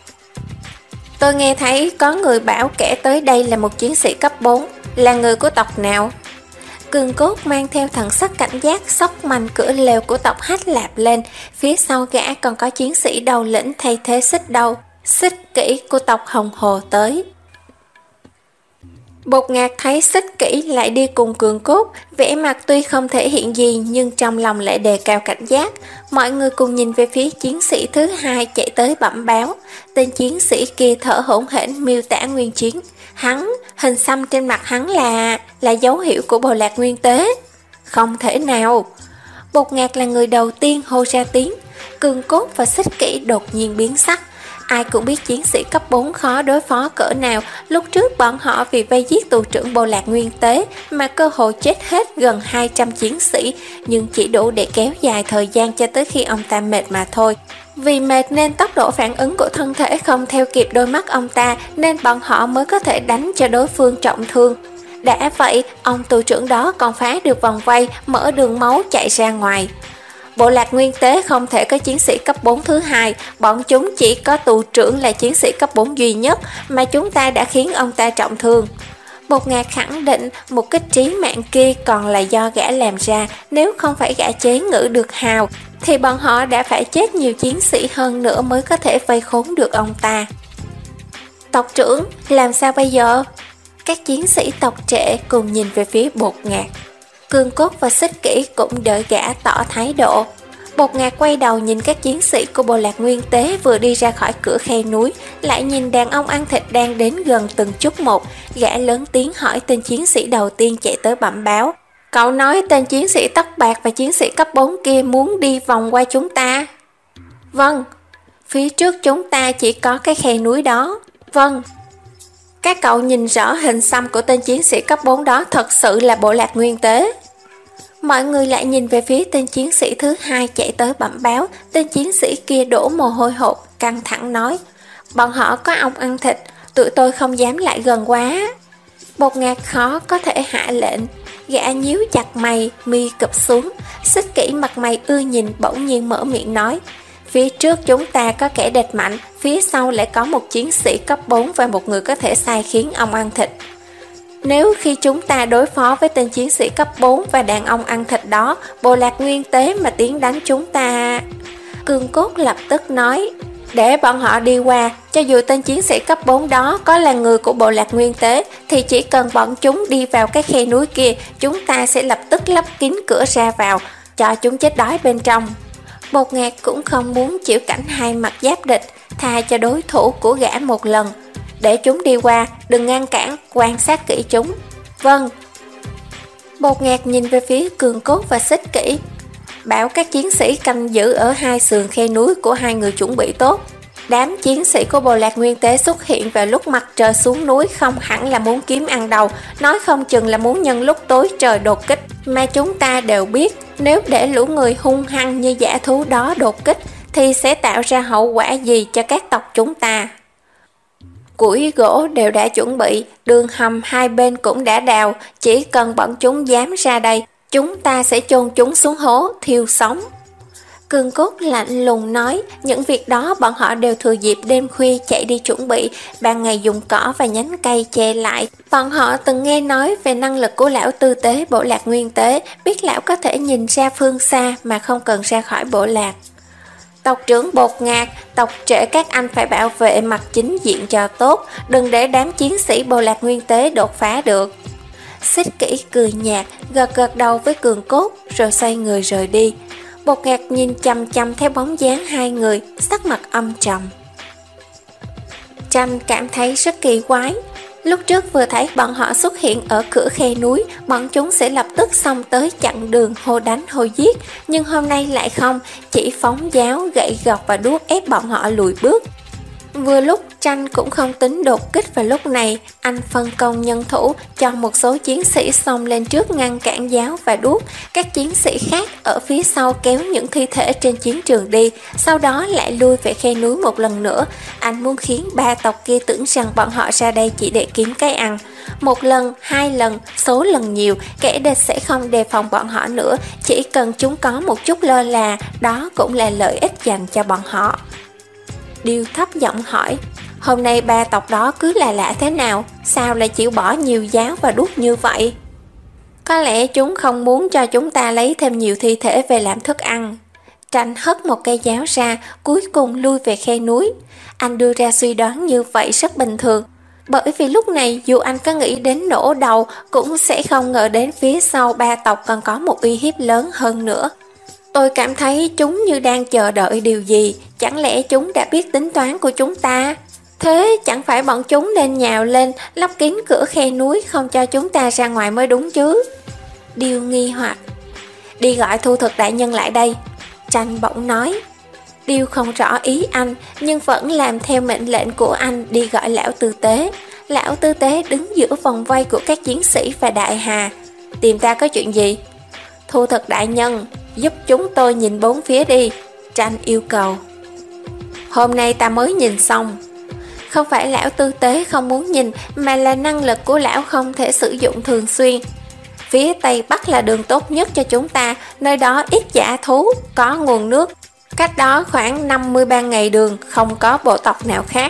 Tôi nghe thấy có người bảo kẻ tới đây là một chiến sĩ cấp bốn, là người của tộc nào? Cường Cốt mang theo thần sắc cảnh giác xốc mành cửa lều của tộc Hách Lạp lên, phía sau gã còn có chiến sĩ đầu lĩnh thay thế xích đầu, xích kỹ của tộc Hồng Hồ tới. Bột ngạt thấy xích kỹ lại đi cùng Cường Cốt, vẻ mặt tuy không thể hiện gì nhưng trong lòng lại đề cao cảnh giác. Mọi người cùng nhìn về phía chiến sĩ thứ hai chạy tới bẩm báo. Tên chiến sĩ kia thở hổn hển miêu tả nguyên chiến. Hắn, hình xăm trên mặt hắn là là dấu hiệu của bộ lạc nguyên tế. Không thể nào. Bột ngạt là người đầu tiên hô ra tiếng. Cường Cốt và xích kỹ đột nhiên biến sắc. Ai cũng biết chiến sĩ cấp bốn khó đối phó cỡ nào. Lúc trước bọn họ vì vây giết tù trưởng bộ lạc nguyên tế mà cơ hội chết hết gần hai trăm chiến sĩ, nhưng chỉ đủ để kéo dài thời gian cho tới khi ông ta mệt mà thôi. Vì mệt nên tốc độ phản ứng của thân thể không theo kịp đôi mắt ông ta, nên bọn họ mới có thể đánh cho đối phương trọng thương. Đã vậy, ông tù trưởng đó còn phá được vòng vây, mở đường máu chạy ra ngoài. Bộ lạc nguyên tế không thể có chiến sĩ cấp bốn thứ hai, bọn chúng chỉ có tù trưởng là chiến sĩ cấp bốn duy nhất, mà chúng ta đã khiến ông ta trọng thương. Bột ngạt khẳng định một kích trí mạng kia còn là do gã làm ra, nếu không phải gã chế ngự được hào, thì bọn họ đã phải chết nhiều chiến sĩ hơn nữa mới có thể vây khốn được ông ta. Tộc trưởng, làm sao bây giờ? Các chiến sĩ tộc Trệ cùng nhìn về phía bột ngạt. Cường Cốt và xích kỹ cũng đợi gã tỏ thái độ. Bột ngạt quay đầu nhìn các chiến sĩ của bộ lạc nguyên tế vừa đi ra khỏi cửa khe núi, lại nhìn đàn ông ăn thịt đang đến gần từng chút một. Gã lớn tiếng hỏi tên chiến sĩ đầu tiên chạy tới bẩm báo. Cậu nói tên chiến sĩ tóc bạc và chiến sĩ cấp bốn kia muốn đi vòng qua chúng ta. Vâng. Phía trước chúng ta chỉ có cái khe núi đó. Vâng. Các cậu nhìn rõ hình xăm của tên chiến sĩ cấp bốn đó thật sự là bộ lạc nguyên tế. Mọi người lại nhìn về phía tên chiến sĩ thứ hai chạy tới bẩm báo. Tên chiến sĩ kia đổ mồ hôi hột. căng thẳng nói, bọn họ có ong ăn thịt, tụi tôi không dám lại gần quá. Bột ngạt khó có thể hạ lệnh, gã nhíu chặt mày, mi cụp xuống, Xích Kỷ mặt mày ưa nhìn bỗng nhiên mở miệng nói, phía trước chúng ta có kẻ địch mạnh, phía sau lại có một chiến sĩ cấp bốn và một người có thể sai khiến ong ăn thịt. Nếu khi chúng ta đối phó với tên chiến sĩ cấp bốn và đàn ông ăn thịt đó, bộ lạc nguyên tế mà tiến đánh chúng ta... Cương Cốt lập tức nói, để bọn họ đi qua, cho dù tên chiến sĩ cấp bốn đó có là người của bộ lạc nguyên tế, thì chỉ cần bọn chúng đi vào cái khe núi kia, chúng ta sẽ lập tức lấp kín cửa ra vào, cho chúng chết đói bên trong. Bột ngạt cũng không muốn chịu cảnh hai mặt giáp địch, tha cho đối thủ của gã một lần. Để chúng đi qua, đừng ngăn cản, quan sát kỹ chúng. Vâng. Bột ngạt nhìn về phía Cương Cốt và Xích Kỷ, bảo các chiến sĩ canh giữ ở hai sườn khe núi của hai người chuẩn bị tốt. Đám chiến sĩ của bộ lạc nguyên tế xuất hiện vào lúc mặt trời xuống núi không hẳn là muốn kiếm ăn đầu, nói không chừng là muốn nhân lúc tối trời đột kích. Mà chúng ta đều biết, nếu để lũ người hung hăng như dã thú đó đột kích, thì sẽ tạo ra hậu quả gì cho các tộc chúng ta. Củi gỗ đều đã chuẩn bị, đường hầm hai bên cũng đã đào, chỉ cần bọn chúng dám ra đây, chúng ta sẽ chôn chúng xuống hố, thiêu sống. Cương Cốt lạnh lùng nói, những việc đó bọn họ đều thừa dịp đêm khuya chạy đi chuẩn bị, ban ngày dùng cỏ và nhánh cây che lại. Bọn họ từng nghe nói về năng lực của lão tư tế bộ lạc nguyên tế, biết lão có thể nhìn ra phương xa mà không cần ra khỏi bộ lạc. Tộc trưởng Bột Ngạt, tộc trễ các anh phải bảo vệ mặt chính diện cho tốt, đừng để đám chiến sĩ bộ lạc nguyên tế đột phá được. Xích Kỷ cười nhạt, gật gật đầu với Cương Cốt, rồi xoay người rời đi. Bột Ngạt nhìn chăm chăm theo bóng dáng hai người, sắc mặt âm trầm. Tranh cảm thấy rất kỳ quái. Lúc trước vừa thấy bọn họ xuất hiện ở cửa khe núi, bọn chúng sẽ lập tức xông tới chặn đường, hô đánh hô giết. Nhưng hôm nay lại không, chỉ phóng giáo, gậy gộc và đuốc ép bọn họ lùi bước. Vừa lúc Tranh cũng không tính đột kích vào lúc này, anh phân công nhân thủ cho một số chiến sĩ xông lên trước ngăn cản giáo và đuốc, các chiến sĩ khác ở phía sau kéo những thi thể trên chiến trường đi, sau đó lại lui về khe núi một lần nữa. Anh muốn khiến ba tộc kia tưởng rằng bọn họ ra đây chỉ để kiếm cái ăn. Một lần, hai lần, số lần nhiều, kẻ địch sẽ không đề phòng bọn họ nữa, chỉ cần chúng có một chút lơ là, đó cũng là lợi ích dành cho bọn họ. Điêu thấp giọng hỏi, hôm nay ba tộc đó cứ là lạ thế nào, sao lại chịu bỏ nhiều giáo và đuốc như vậy? Có lẽ chúng không muốn cho chúng ta lấy thêm nhiều thi thể về làm thức ăn. Tranh hất một cây giáo ra, cuối cùng lui về khe núi. Anh đưa ra suy đoán như vậy rất bình thường, bởi vì lúc này dù anh có nghĩ đến nổ đầu cũng sẽ không ngờ đến phía sau ba tộc còn có một uy hiếp lớn hơn nữa. Tôi cảm thấy chúng như đang chờ đợi điều gì, chẳng lẽ chúng đã biết tính toán của chúng ta? Thế chẳng phải bọn chúng nên nhào lên, lấp kín cửa khe núi không cho chúng ta ra ngoài mới đúng chứ? Điêu nghi hoặc, đi gọi Thu Thực đại nhân lại đây. Tranh bỗng nói. Điêu không rõ ý anh, nhưng vẫn làm theo mệnh lệnh của anh đi gọi lão tư tế. Lão tư tế đứng giữa vòng vây của các chiến sĩ và đại hà. Tìm ta có chuyện gì? Thu Thực đại nhân, giúp chúng tôi nhìn bốn phía đi. Tranh yêu cầu. Hôm nay ta mới nhìn xong. Không phải lão tư tế không muốn nhìn, mà là năng lực của lão không thể sử dụng thường xuyên. Phía Tây Bắc là đường tốt nhất cho chúng ta, nơi đó ít dã thú, có nguồn nước. Cách đó khoảng năm mươi ba ngày đường, không có bộ tộc nào khác.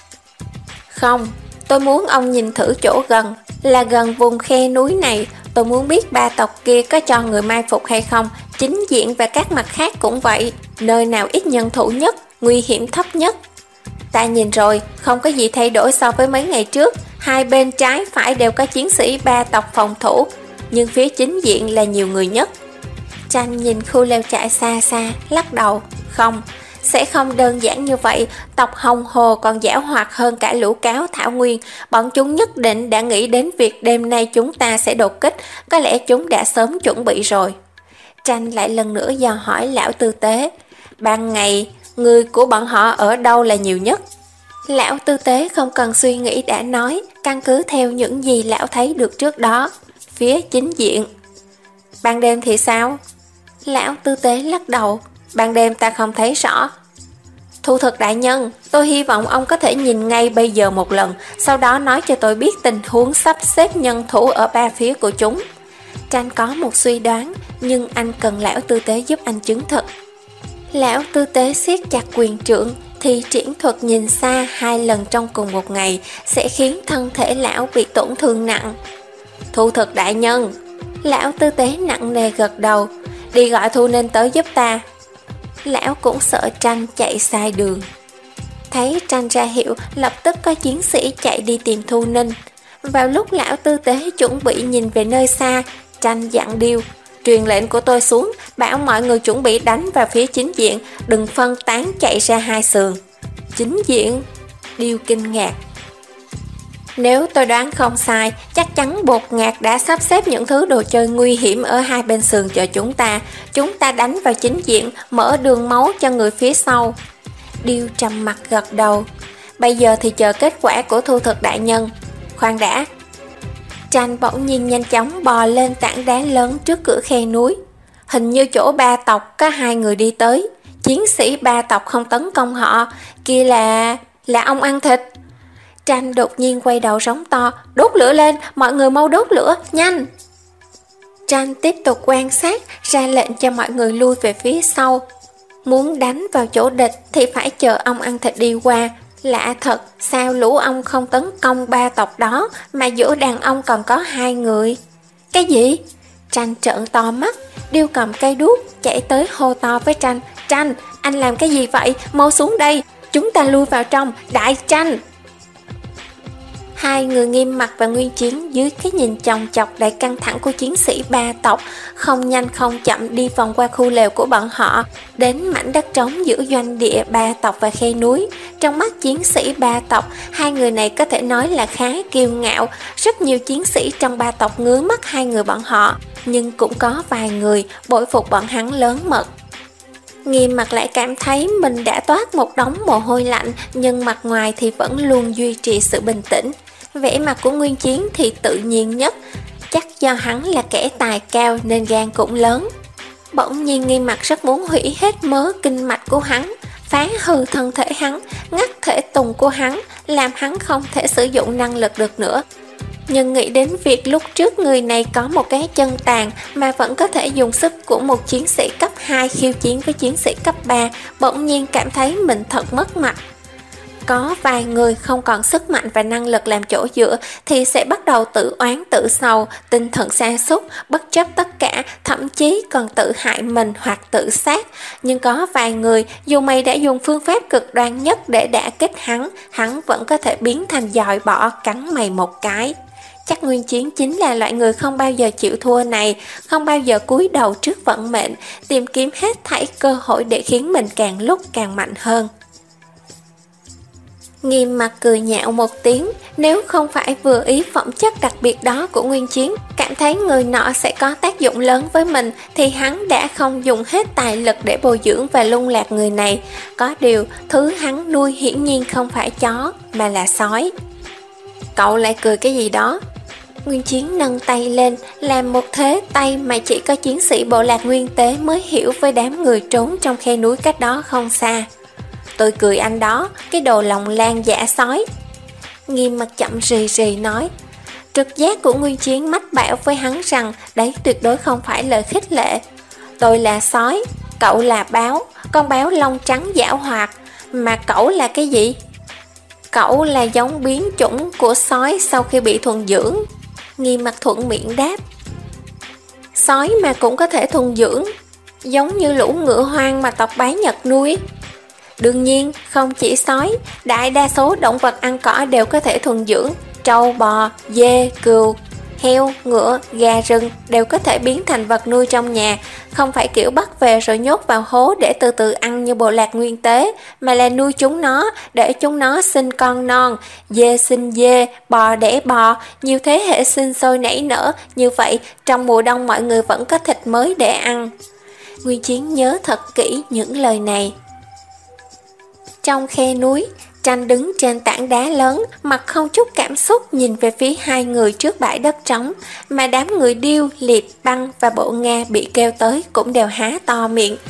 Không, tôi muốn ông nhìn thử chỗ gần, là gần vùng khe núi này. Tôi muốn biết ba tộc kia có cho người mai phục hay không, chính diện và các mặt khác cũng vậy. Nơi nào ít nhân thủ nhất, nguy hiểm thấp nhất. Ta nhìn rồi, không có gì thay đổi so với mấy ngày trước. Hai bên trái phải đều có chiến sĩ ba tộc phòng thủ, nhưng phía chính diện là nhiều người nhất. Tranh nhìn khu lều trại xa xa, lắc đầu. Không, sẽ không đơn giản như vậy. Tộc Hồng Hồ còn giảo hoạt hơn cả lũ cáo thảo nguyên. Bọn chúng nhất định đã nghĩ đến việc đêm nay chúng ta sẽ đột kích. Có lẽ chúng đã sớm chuẩn bị rồi. Tranh lại lần nữa dò hỏi lão tư tế. Ban ngày, người của bọn họ ở đâu là nhiều nhất? Lão tư tế không cần suy nghĩ đã nói, căn cứ theo những gì lão thấy được trước đó. Phía chính diện. Ban đêm thì sao? Lão tư tế lắc đầu. Ban đêm ta không thấy rõ. Thu Thực đại nhân, tôi hy vọng ông có thể nhìn ngay bây giờ một lần, sau đó nói cho tôi biết tình huống sắp xếp nhân thủ ở ba phía của chúng. Tranh có một suy đoán, nhưng anh cần lão tư tế giúp anh chứng thực. Lão tư tế siết chặt quyền trượng, thì triển thuật nhìn xa hai lần trong cùng một ngày sẽ khiến thân thể lão bị tổn thương nặng. Thu Thực đại nhân, lão tư tế nặng nề gật đầu, đi gọi Thu Ninh tới giúp ta. Lão cũng sợ Tranh chạy sai đường. Thấy Tranh ra hiệu, lập tức có chiến sĩ chạy đi tìm Thu Ninh. Vào lúc lão tư tế chuẩn bị nhìn về nơi xa, Tranh dặn Điêu, truyền lệnh của tôi xuống, bảo mọi người chuẩn bị đánh vào phía chính diện, đừng phân tán chạy ra hai sườn. Chính diện? Điêu kinh ngạc. Nếu tôi đoán không sai, chắc chắn Bột Ngạc đã sắp xếp những thứ đồ chơi nguy hiểm ở hai bên sườn chờ chúng ta. Chúng ta đánh vào chính diện, mở đường máu cho người phía sau. Điêu trầm mặt gật đầu. Bây giờ thì chờ kết quả của Thu Thực đại nhân. Khoan đã. Tranh bỗng nhiên nhanh chóng bò lên tảng đá lớn trước cửa khe núi. Hình như chỗ ba tộc có hai người đi tới. Chiến sĩ ba tộc không tấn công họ. Kia là... là ông ăn thịt. Tranh đột nhiên quay đầu rống to, đốt lửa lên, mọi người mau đốt lửa, nhanh. Tranh tiếp tục quan sát, ra lệnh cho mọi người lui về phía sau. Muốn đánh vào chỗ địch thì phải chờ ông ăn thịt đi qua. Lạ thật, sao lũ ông không tấn công ba tộc đó, mà giữa đàn ông còn có hai người? Cái gì? Tranh trợn to mắt, Điêu cầm cây đuốc, chạy tới hô to với Tranh. Tranh, anh làm cái gì vậy? Mau xuống đây, chúng ta lui vào trong, đại tranh. Hai người Nghiêm Mặc và Nguyên Chiến dưới cái nhìn chòng chọc đầy căng thẳng của chiến sĩ ba tộc, không nhanh không chậm đi vòng qua khu lều của bọn họ, đến mảnh đất trống giữa doanh địa ba tộc và khe núi. Trong mắt chiến sĩ ba tộc, hai người này có thể nói là khá kiêu ngạo. Rất nhiều chiến sĩ trong ba tộc ngứa mắt hai người bọn họ, nhưng cũng có vài người bội phục bọn hắn lớn mật. Nghiêm Mặc lại cảm thấy mình đã toát một đống mồ hôi lạnh, nhưng mặt ngoài thì vẫn luôn duy trì sự bình tĩnh. Vẻ mặt của Nguyên Chiến thì tự nhiên nhất, chắc do hắn là kẻ tài cao nên gan cũng lớn. Bỗng nhiên Nghiêm Mặc rất muốn hủy hết mớ kinh mạch của hắn, phá hư thân thể hắn, ngắt thể tùng của hắn, làm hắn không thể sử dụng năng lực được nữa. Nhưng nghĩ đến việc lúc trước người này có một cái chân tàn mà vẫn có thể dùng sức của một chiến sĩ cấp hai khiêu chiến với chiến sĩ cấp ba, bỗng nhiên cảm thấy mình thật mất mặt. Có vài người không còn sức mạnh và năng lực làm chỗ dựa thì sẽ bắt đầu tự oán tự sầu, tinh thần sa sút, bất chấp tất cả, thậm chí còn tự hại mình hoặc tự sát. Nhưng có vài người, dù mày đã dùng phương pháp cực đoan nhất để đả kích hắn, hắn vẫn có thể biến thành dòi bỏ cắn mày một cái. Chắc Nguyên Chiến chính là loại người không bao giờ chịu thua này, không bao giờ cúi đầu trước vận mệnh, tìm kiếm hết thảy cơ hội để khiến mình càng lúc càng mạnh hơn. Nghiêm Mặc cười nhạo một tiếng, nếu không phải vừa ý phẩm chất đặc biệt đó của Nguyên Chiến, cảm thấy người nọ sẽ có tác dụng lớn với mình, thì hắn đã không dùng hết tài lực để bồi dưỡng và lung lạc người này. Có điều, thứ hắn nuôi hiển nhiên không phải chó, mà là sói. Cậu lại cười cái gì đó? Nguyên Chiến nâng tay lên, làm một thế tay mà chỉ có chiến sĩ bộ lạc Nguyên Tế mới hiểu với đám người trốn trong khe núi cách đó không xa. Tôi cười anh đó, cái đồ lòng lan giả sói. Nghiêm Mặc chậm rì rì nói. Trực giác của Nguyên Chiến mách bảo với hắn rằng đấy tuyệt đối không phải lời khích lệ. Tôi là sói, cậu là báo, con báo lông trắng giảo hoạt. Mà cậu là cái gì? Cậu là giống biến chủng của sói sau khi bị thuần dưỡng. Nghiêm Mặc thuận miệng đáp. Sói mà cũng có thể thuần dưỡng, giống như lũ ngựa hoang mà tộc Bái Nhật nuôi. Đương nhiên, không chỉ sói, đại đa số động vật ăn cỏ đều có thể thuần dưỡng. Trâu, bò, dê, cừu, heo, ngựa, gà rừng đều có thể biến thành vật nuôi trong nhà, không phải kiểu bắt về rồi nhốt vào hố để từ từ ăn như bộ lạc Nguyên Tế, mà là nuôi chúng nó, để chúng nó sinh con non, dê sinh dê, bò đẻ bò, nhiều thế hệ sinh sôi nảy nở, như vậy trong mùa đông mọi người vẫn có thịt mới để ăn. Nguyên Chiến nhớ thật kỹ những lời này. Trong khe núi, Tranh đứng trên tảng đá lớn, mặt không chút cảm xúc nhìn về phía hai người trước bãi đất trống, mà đám người Điêu, Liệt, Băng và Bộ Nga bị kêu tới cũng đều há to miệng.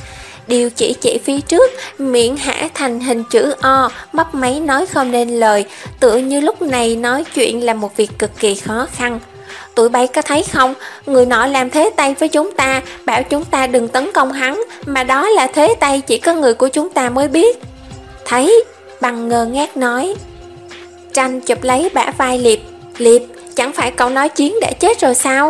Điều chỉ chỉ phía trước, miệng hả thành hình chữ O, mấp máy nói không nên lời, tựa như lúc này nói chuyện là một việc cực kỳ khó khăn. Tụi bay có thấy không, người nọ làm thế tay với chúng ta, bảo chúng ta đừng tấn công hắn, mà đó là thế tay chỉ có người của chúng ta mới biết. Thấy, Băng ngơ ngác nói. Tranh chụp lấy bả vai Liệp. Liệp, chẳng phải cậu nói Chiến đã chết rồi sao?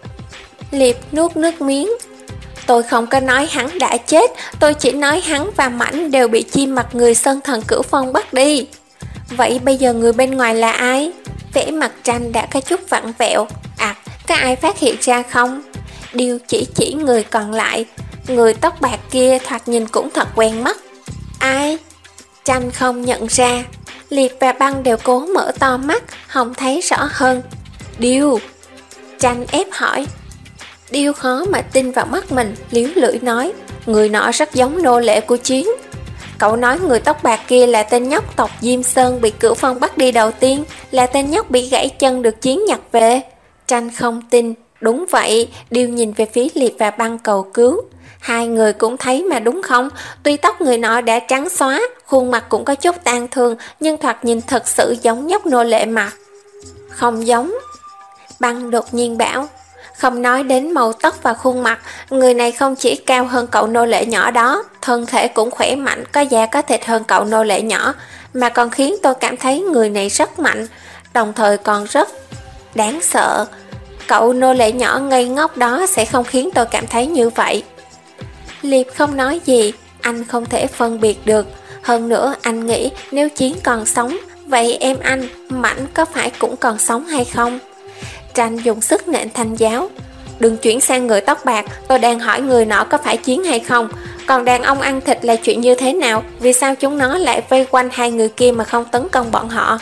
Liệp nuốt nước miếng. Tôi không có nói hắn đã chết, tôi chỉ nói hắn và Mãnh đều bị chim mặt người Sơn Thần Cửu Phong bắt đi. Vậy bây giờ người bên ngoài là ai? Vẻ mặt Tranh đã có chút vặn vẹo. À, có ai phát hiện ra không? Điều chỉ chỉ người còn lại. Người tóc bạc kia thoạt nhìn cũng thật quen mắt. Ai? Tranh không nhận ra. Liệp và Băng đều cố mở to mắt, không thấy rõ hơn. Điều. Tranh ép hỏi. Điều khó mà tin vào mắt mình, liếu lưỡi nói. Người nọ rất giống nô lệ của Chiến. Cậu nói người tóc bạc kia là tên nhóc tộc Diêm Sơn bị Cửu Phong bắt đi đầu tiên, là tên nhóc bị gãy chân được Chiến nhặt về. Tranh không tin. Đúng vậy, Điều nhìn về phía Liệp và Băng cầu cứu. Hai người cũng thấy mà đúng không? Tuy tóc người nọ đã trắng xóa, khuôn mặt cũng có chút tang thương, nhưng thoạt nhìn thật sự giống nhóc nô lệ mà. Không giống. Băng đột nhiên bảo. Không nói đến màu tóc và khuôn mặt, người này không chỉ cao hơn cậu nô lệ nhỏ đó, thân thể cũng khỏe mạnh, có da có thịt hơn cậu nô lệ nhỏ, mà còn khiến tôi cảm thấy người này rất mạnh, đồng thời còn rất đáng sợ. Cậu nô lệ nhỏ ngây ngốc đó sẽ không khiến tôi cảm thấy như vậy. Liệp không nói gì, anh không thể phân biệt được. Hơn nữa anh nghĩ nếu Chiến còn sống, vậy em anh, Mãnh có phải cũng còn sống hay không? Tranh dùng sức nện thanh giáo. Đừng chuyển sang người tóc bạc, tôi đang hỏi người nọ có phải Chiến hay không. Còn đàn ông ăn thịt là chuyện như thế nào? Vì sao chúng nó lại vây quanh hai người kia mà không tấn công bọn họ?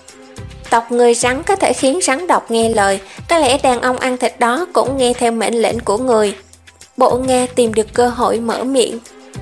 Tộc người rắn có thể khiến rắn độc nghe lời, có lẽ đàn ông ăn thịt đó cũng nghe theo mệnh lệnh của người. Bộ Nghe tìm được cơ hội mở miệng.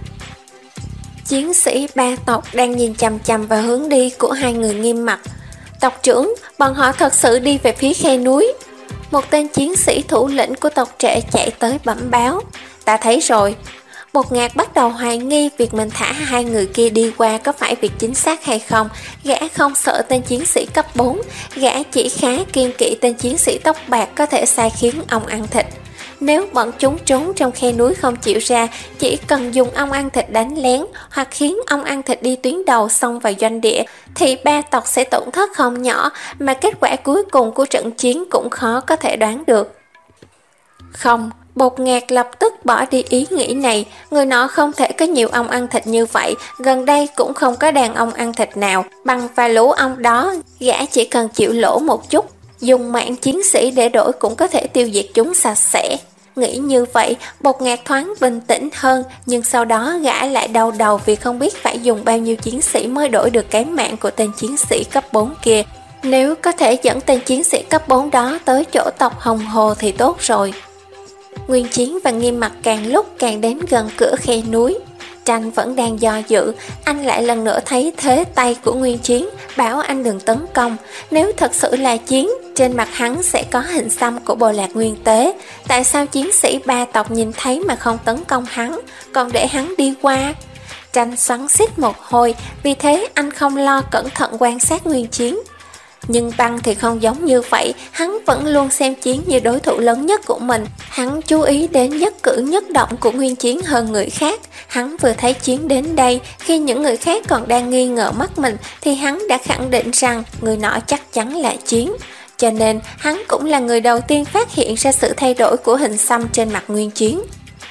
Chiến sĩ ba tộc đang nhìn chằm chằm vào hướng đi của hai người nghiêm mặt. Tộc trưởng, bọn họ thật sự đi về phía khe núi. Một tên chiến sĩ thủ lĩnh của tộc Trệ chạy tới bẩm báo. Ta thấy rồi. Bột Ngạt bắt đầu hoài nghi việc mình thả hai người kia đi qua có phải việc chính xác hay không. Gã không sợ tên chiến sĩ cấp bốn, gã chỉ khá kiên kỵ tên chiến sĩ tóc bạc có thể sai khiến ông ăn thịt. Nếu bọn chúng trốn trong khe núi không chịu ra, chỉ cần dùng ong ăn thịt đánh lén hoặc khiến ong ăn thịt đi tuyến đầu xông vào doanh địa, thì ba tộc sẽ tổn thất không nhỏ, mà kết quả cuối cùng của trận chiến cũng khó có thể đoán được. Không, Bột Ngạt lập tức bỏ đi ý nghĩ này, người nọ không thể có nhiều ong ăn thịt như vậy, gần đây cũng không có đàn ong ăn thịt nào, bằng và lũ ong đó, gã chỉ cần chịu lỗ một chút, dùng mạng chiến sĩ để đổi cũng có thể tiêu diệt chúng sạch sẽ. Nghĩ như vậy, Bột Ngạt thoáng bình tĩnh hơn, nhưng sau đó gã lại đau đầu vì không biết phải dùng bao nhiêu chiến sĩ mới đổi được cái mạng của tên chiến sĩ cấp bốn kia. Nếu có thể dẫn tên chiến sĩ cấp bốn đó tới chỗ tộc Hồng Hồ thì tốt rồi. Nguyên Chiến và Nghiêm Mặt càng lúc càng đến gần cửa khe núi. Tranh vẫn đang do dự, anh lại lần nữa thấy thế tay của Nguyên Chiến, bảo anh đừng tấn công. Nếu thật sự là Chiến, trên mặt hắn sẽ có hình xăm của bộ lạc nguyên tế. Tại sao chiến sĩ ba tộc nhìn thấy mà không tấn công hắn, còn để hắn đi qua? Tranh xoắn xít một hồi, vì thế anh không lo cẩn thận quan sát Nguyên Chiến. Nhưng Băng thì không giống như vậy, hắn vẫn luôn xem Chiến như đối thủ lớn nhất của mình. Hắn chú ý đến nhất cử nhất động của Nguyên Chiến hơn người khác. Hắn vừa thấy Chiến đến đây, khi những người khác còn đang nghi ngờ mắt mình, thì hắn đã khẳng định rằng người nọ chắc chắn là Chiến. Cho nên hắn cũng là người đầu tiên phát hiện ra sự thay đổi của hình xăm trên mặt Nguyên Chiến.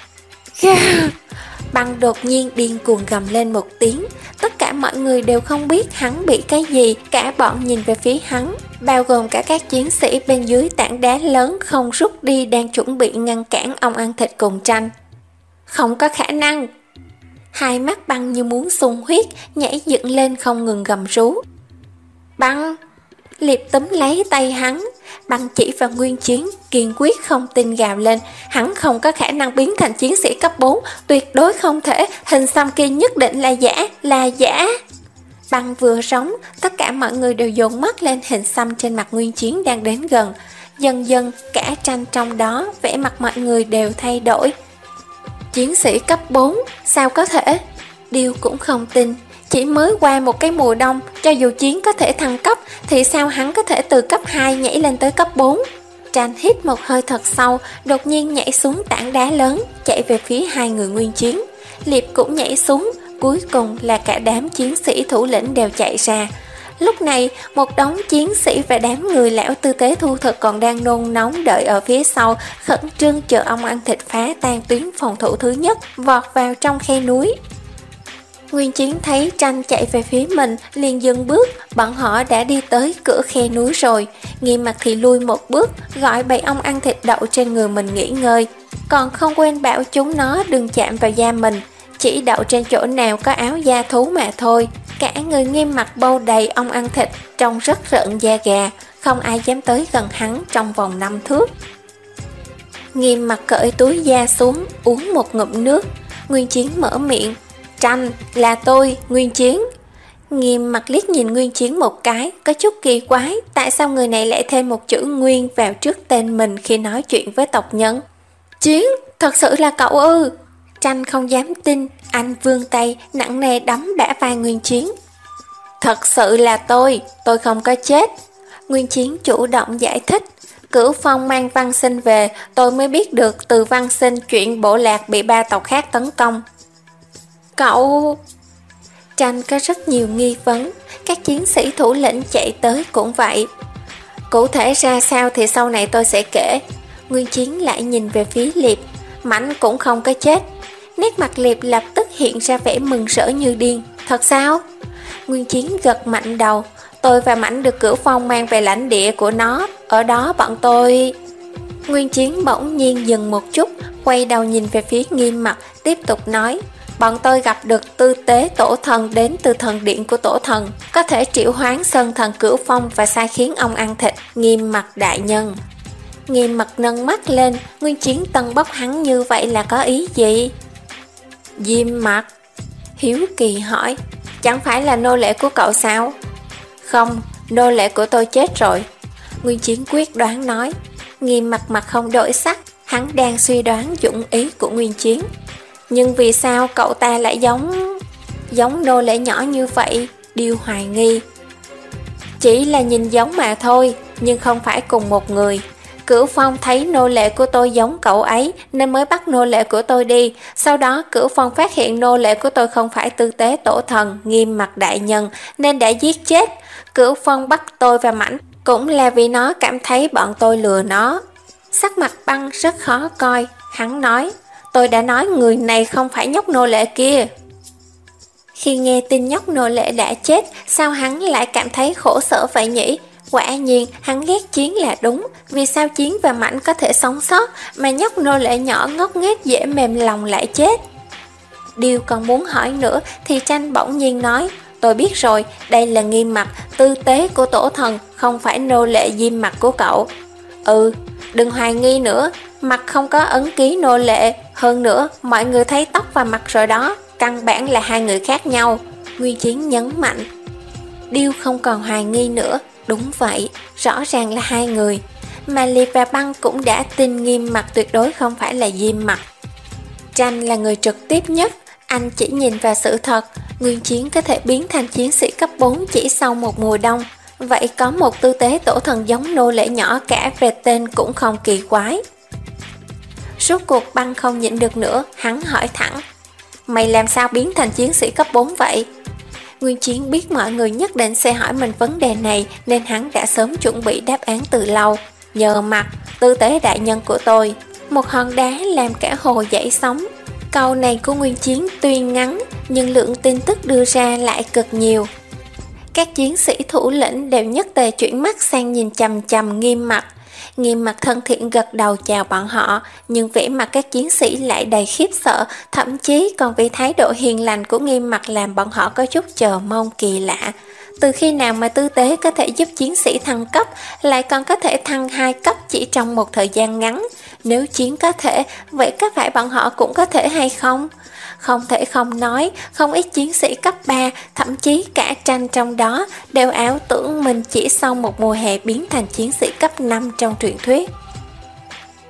Băng đột nhiên điên cuồng gầm lên một tiếng. Tất cả mọi người đều không biết hắn bị cái gì, cả bọn nhìn về phía hắn, bao gồm cả các chiến sĩ bên dưới tảng đá lớn không rút đi đang chuẩn bị ngăn cản ông ăn thịt cùng Tranh. Không có khả năng. Hai mắt Băng như muốn sung huyết, nhảy dựng lên không ngừng gầm rú. Băng! Liệp túm lấy tay hắn, Băng chỉ vào Nguyên Chiến, kiên quyết không tin gào lên. Hắn không có khả năng biến thành chiến sĩ cấp bốn, tuyệt đối không thể, hình xăm kia nhất định là giả, là giả. Băng vừa rống, tất cả mọi người đều dồn mắt lên hình xăm trên mặt Nguyên Chiến đang đến gần. Dần dần, cả Tranh trong đó, vẻ mặt mọi người đều thay đổi. Chiến sĩ cấp bốn, sao có thể? Điêu cũng không tin, chỉ mới qua một cái mùa đông, cho dù Chiến có thể thăng cấp thì sao hắn có thể từ cấp hai nhảy lên tới cấp bốn? Tranh hít một hơi thật sâu, đột nhiên nhảy xuống tảng đá lớn, chạy về phía hai người Nguyên Chiến. Liệp cũng nhảy xuống, cuối cùng là cả đám chiến sĩ thủ lĩnh đều chạy ra. Lúc này, một đống chiến sĩ và đám người lão tư tế thu thực còn đang nôn nóng đợi ở phía sau, khẩn trương chờ ông ăn thịt phá tan tuyến phòng thủ thứ nhất, vọt vào trong khe núi. Nguyên Chiến thấy Tranh chạy về phía mình, liền dừng bước, bọn họ đã đi tới cửa khe núi rồi. Nghiêm Mặt thì lui một bước, gọi bầy ong ăn thịt đậu trên người mình nghỉ ngơi, còn không quên bảo chúng nó đừng chạm vào da mình, chỉ đậu trên chỗ nào có áo da thú mà thôi. Cả người Nghiêm Mặt bâu đầy ong ăn thịt, trông rất rợn da gà, không ai dám tới gần hắn trong vòng năm thước. Nghiêm Mặt cởi túi da xuống, uống một ngụm nước. Nguyên Chiến mở miệng, Tranh, là tôi, Nguyên Chiến. Nghiêm Mặt liếc nhìn Nguyên Chiến một cái, có chút kỳ quái, tại sao người này lại thêm một chữ Nguyên vào trước tên mình khi nói chuyện với tộc nhân. Chiến, thật sự là cậu ư? Tranh không dám tin, anh vươn tay, nặng nề đấm bả vai Nguyên Chiến. Thật sự là tôi, tôi không có chết. Nguyên Chiến chủ động giải thích. Cửu Phong mang Văn Sinh về, tôi mới biết được từ Văn Sinh chuyện bộ lạc bị ba tộc khác tấn công. Cậu... Tranh có rất nhiều nghi vấn, các chiến sĩ thủ lĩnh chạy tới cũng vậy. Cụ thể ra sao thì sau này tôi sẽ kể. Nguyên Chiến lại nhìn về phía Liệp, Mãnh cũng không có chết. Nét mặt Liệp lập tức hiện ra vẻ mừng rỡ như điên. Thật sao? Nguyên Chiến gật mạnh đầu. Tôi và Mãnh được Cửu Phong mang về lãnh địa của nó, ở đó bọn tôi... Nguyên Chiến bỗng nhiên dừng một chút, quay đầu nhìn về phía Nghiêm Mặt, tiếp tục nói. Bọn tôi gặp được tư tế tổ thần đến từ thần điện của tổ thần, có thể triệu hoán sơn thần Cửu Phong và sai khiến ông ăn thịt. Nghiêm Mặt đại nhân. Nghiêm Mặt nâng mắt lên, Nguyên Chiến tân bốc hắn như vậy là có ý gì? Diêm Mặt hiếu kỳ hỏi, chẳng phải là nô lệ của cậu sao? Không, nô lệ của tôi chết rồi. Nguyên Chiến quyết đoán nói. Nghiêm Mặt mặt không đổi sắc, hắn đang suy đoán dụng ý của Nguyên Chiến. Nhưng vì sao cậu ta lại giống... giống nô lệ nhỏ như vậy? Điêu hoài nghi. Chỉ là nhìn giống mà thôi, nhưng không phải cùng một người. Cửu Phong thấy nô lệ của tôi giống cậu ấy nên mới bắt nô lệ của tôi đi. Sau đó Cửu Phong phát hiện nô lệ của tôi không phải tư tế tổ thần Nghiêm Mặt đại nhân nên đã giết chết. Cửu Phong bắt tôi và Mãnh cũng là vì nó cảm thấy bọn tôi lừa nó. Sắc mặt Băng rất khó coi. Hắn nói, tôi đã nói người này không phải nhóc nô lệ kia. Khi nghe tin nhóc nô lệ đã chết, sao hắn lại cảm thấy khổ sở vậy nhỉ? Quả nhiên hắn ghét Chiến là đúng. Vì sao Chiến và Mãnh có thể sống sót mà nhóc nô lệ nhỏ ngốc nghếch dễ mềm lòng lại chết? Điều còn muốn hỏi nữa thì Tranh bỗng nhiên nói, tôi biết rồi, đây là Nghiêm Mặt, tư tế của tổ thần, không phải nô lệ Diêm Mặt của cậu. Ừ, đừng hoài nghi nữa, mặt không có ấn ký nô lệ. Hơn nữa, mọi người thấy tóc và mặt rồi đó, căn bản là hai người khác nhau. Nguyên Chiến nhấn mạnh. Điêu không còn hoài nghi nữa. Đúng vậy, rõ ràng là hai người. Mà Liệp và Băng cũng đã tin Nghiêm Mặt tuyệt đối không phải là Diêm Mặt. Tranh là người trực tiếp nhất, anh chỉ nhìn vào sự thật. Nguyên Chiến có thể biến thành chiến sĩ cấp bốn chỉ sau một mùa đông. Vậy có một tư tế tổ thần giống nô lệ nhỏ cả về tên cũng không kỳ quái. Rốt cuộc Băng không nhịn được nữa, hắn hỏi thẳng, mày làm sao biến thành chiến sĩ cấp bốn vậy? Nguyên Chiến biết mọi người nhất định sẽ hỏi mình vấn đề này nên hắn đã sớm chuẩn bị đáp án từ lâu. Nhờ mặt, tư tế đại nhân của tôi. Một hòn đá làm cả hồ dậy sóng. Câu này của Nguyên Chiến tuy ngắn nhưng lượng tin tức đưa ra lại cực nhiều. Các chiến sĩ thủ lĩnh đều nhất tề chuyển mắt sang nhìn chằm chằm Nghiêm Mặt. Nghiêm Mặt thân thiện gật đầu chào bọn họ, nhưng vẻ mặt các chiến sĩ lại đầy khiếp sợ, thậm chí còn vì thái độ hiền lành của Nghiêm Mặt làm bọn họ có chút chờ mong kỳ lạ. Từ khi nào mà tư tế có thể giúp chiến sĩ thăng cấp, lại còn có thể thăng hai cấp chỉ trong một thời gian ngắn? Nếu Chiến có thể, vậy có phải bọn họ cũng có thể hay không? Không thể không nói, không ít chiến sĩ cấp ba, thậm chí cả Tranh trong đó, đều ảo tưởng mình chỉ sau một mùa hè biến thành chiến sĩ cấp năm trong truyền thuyết.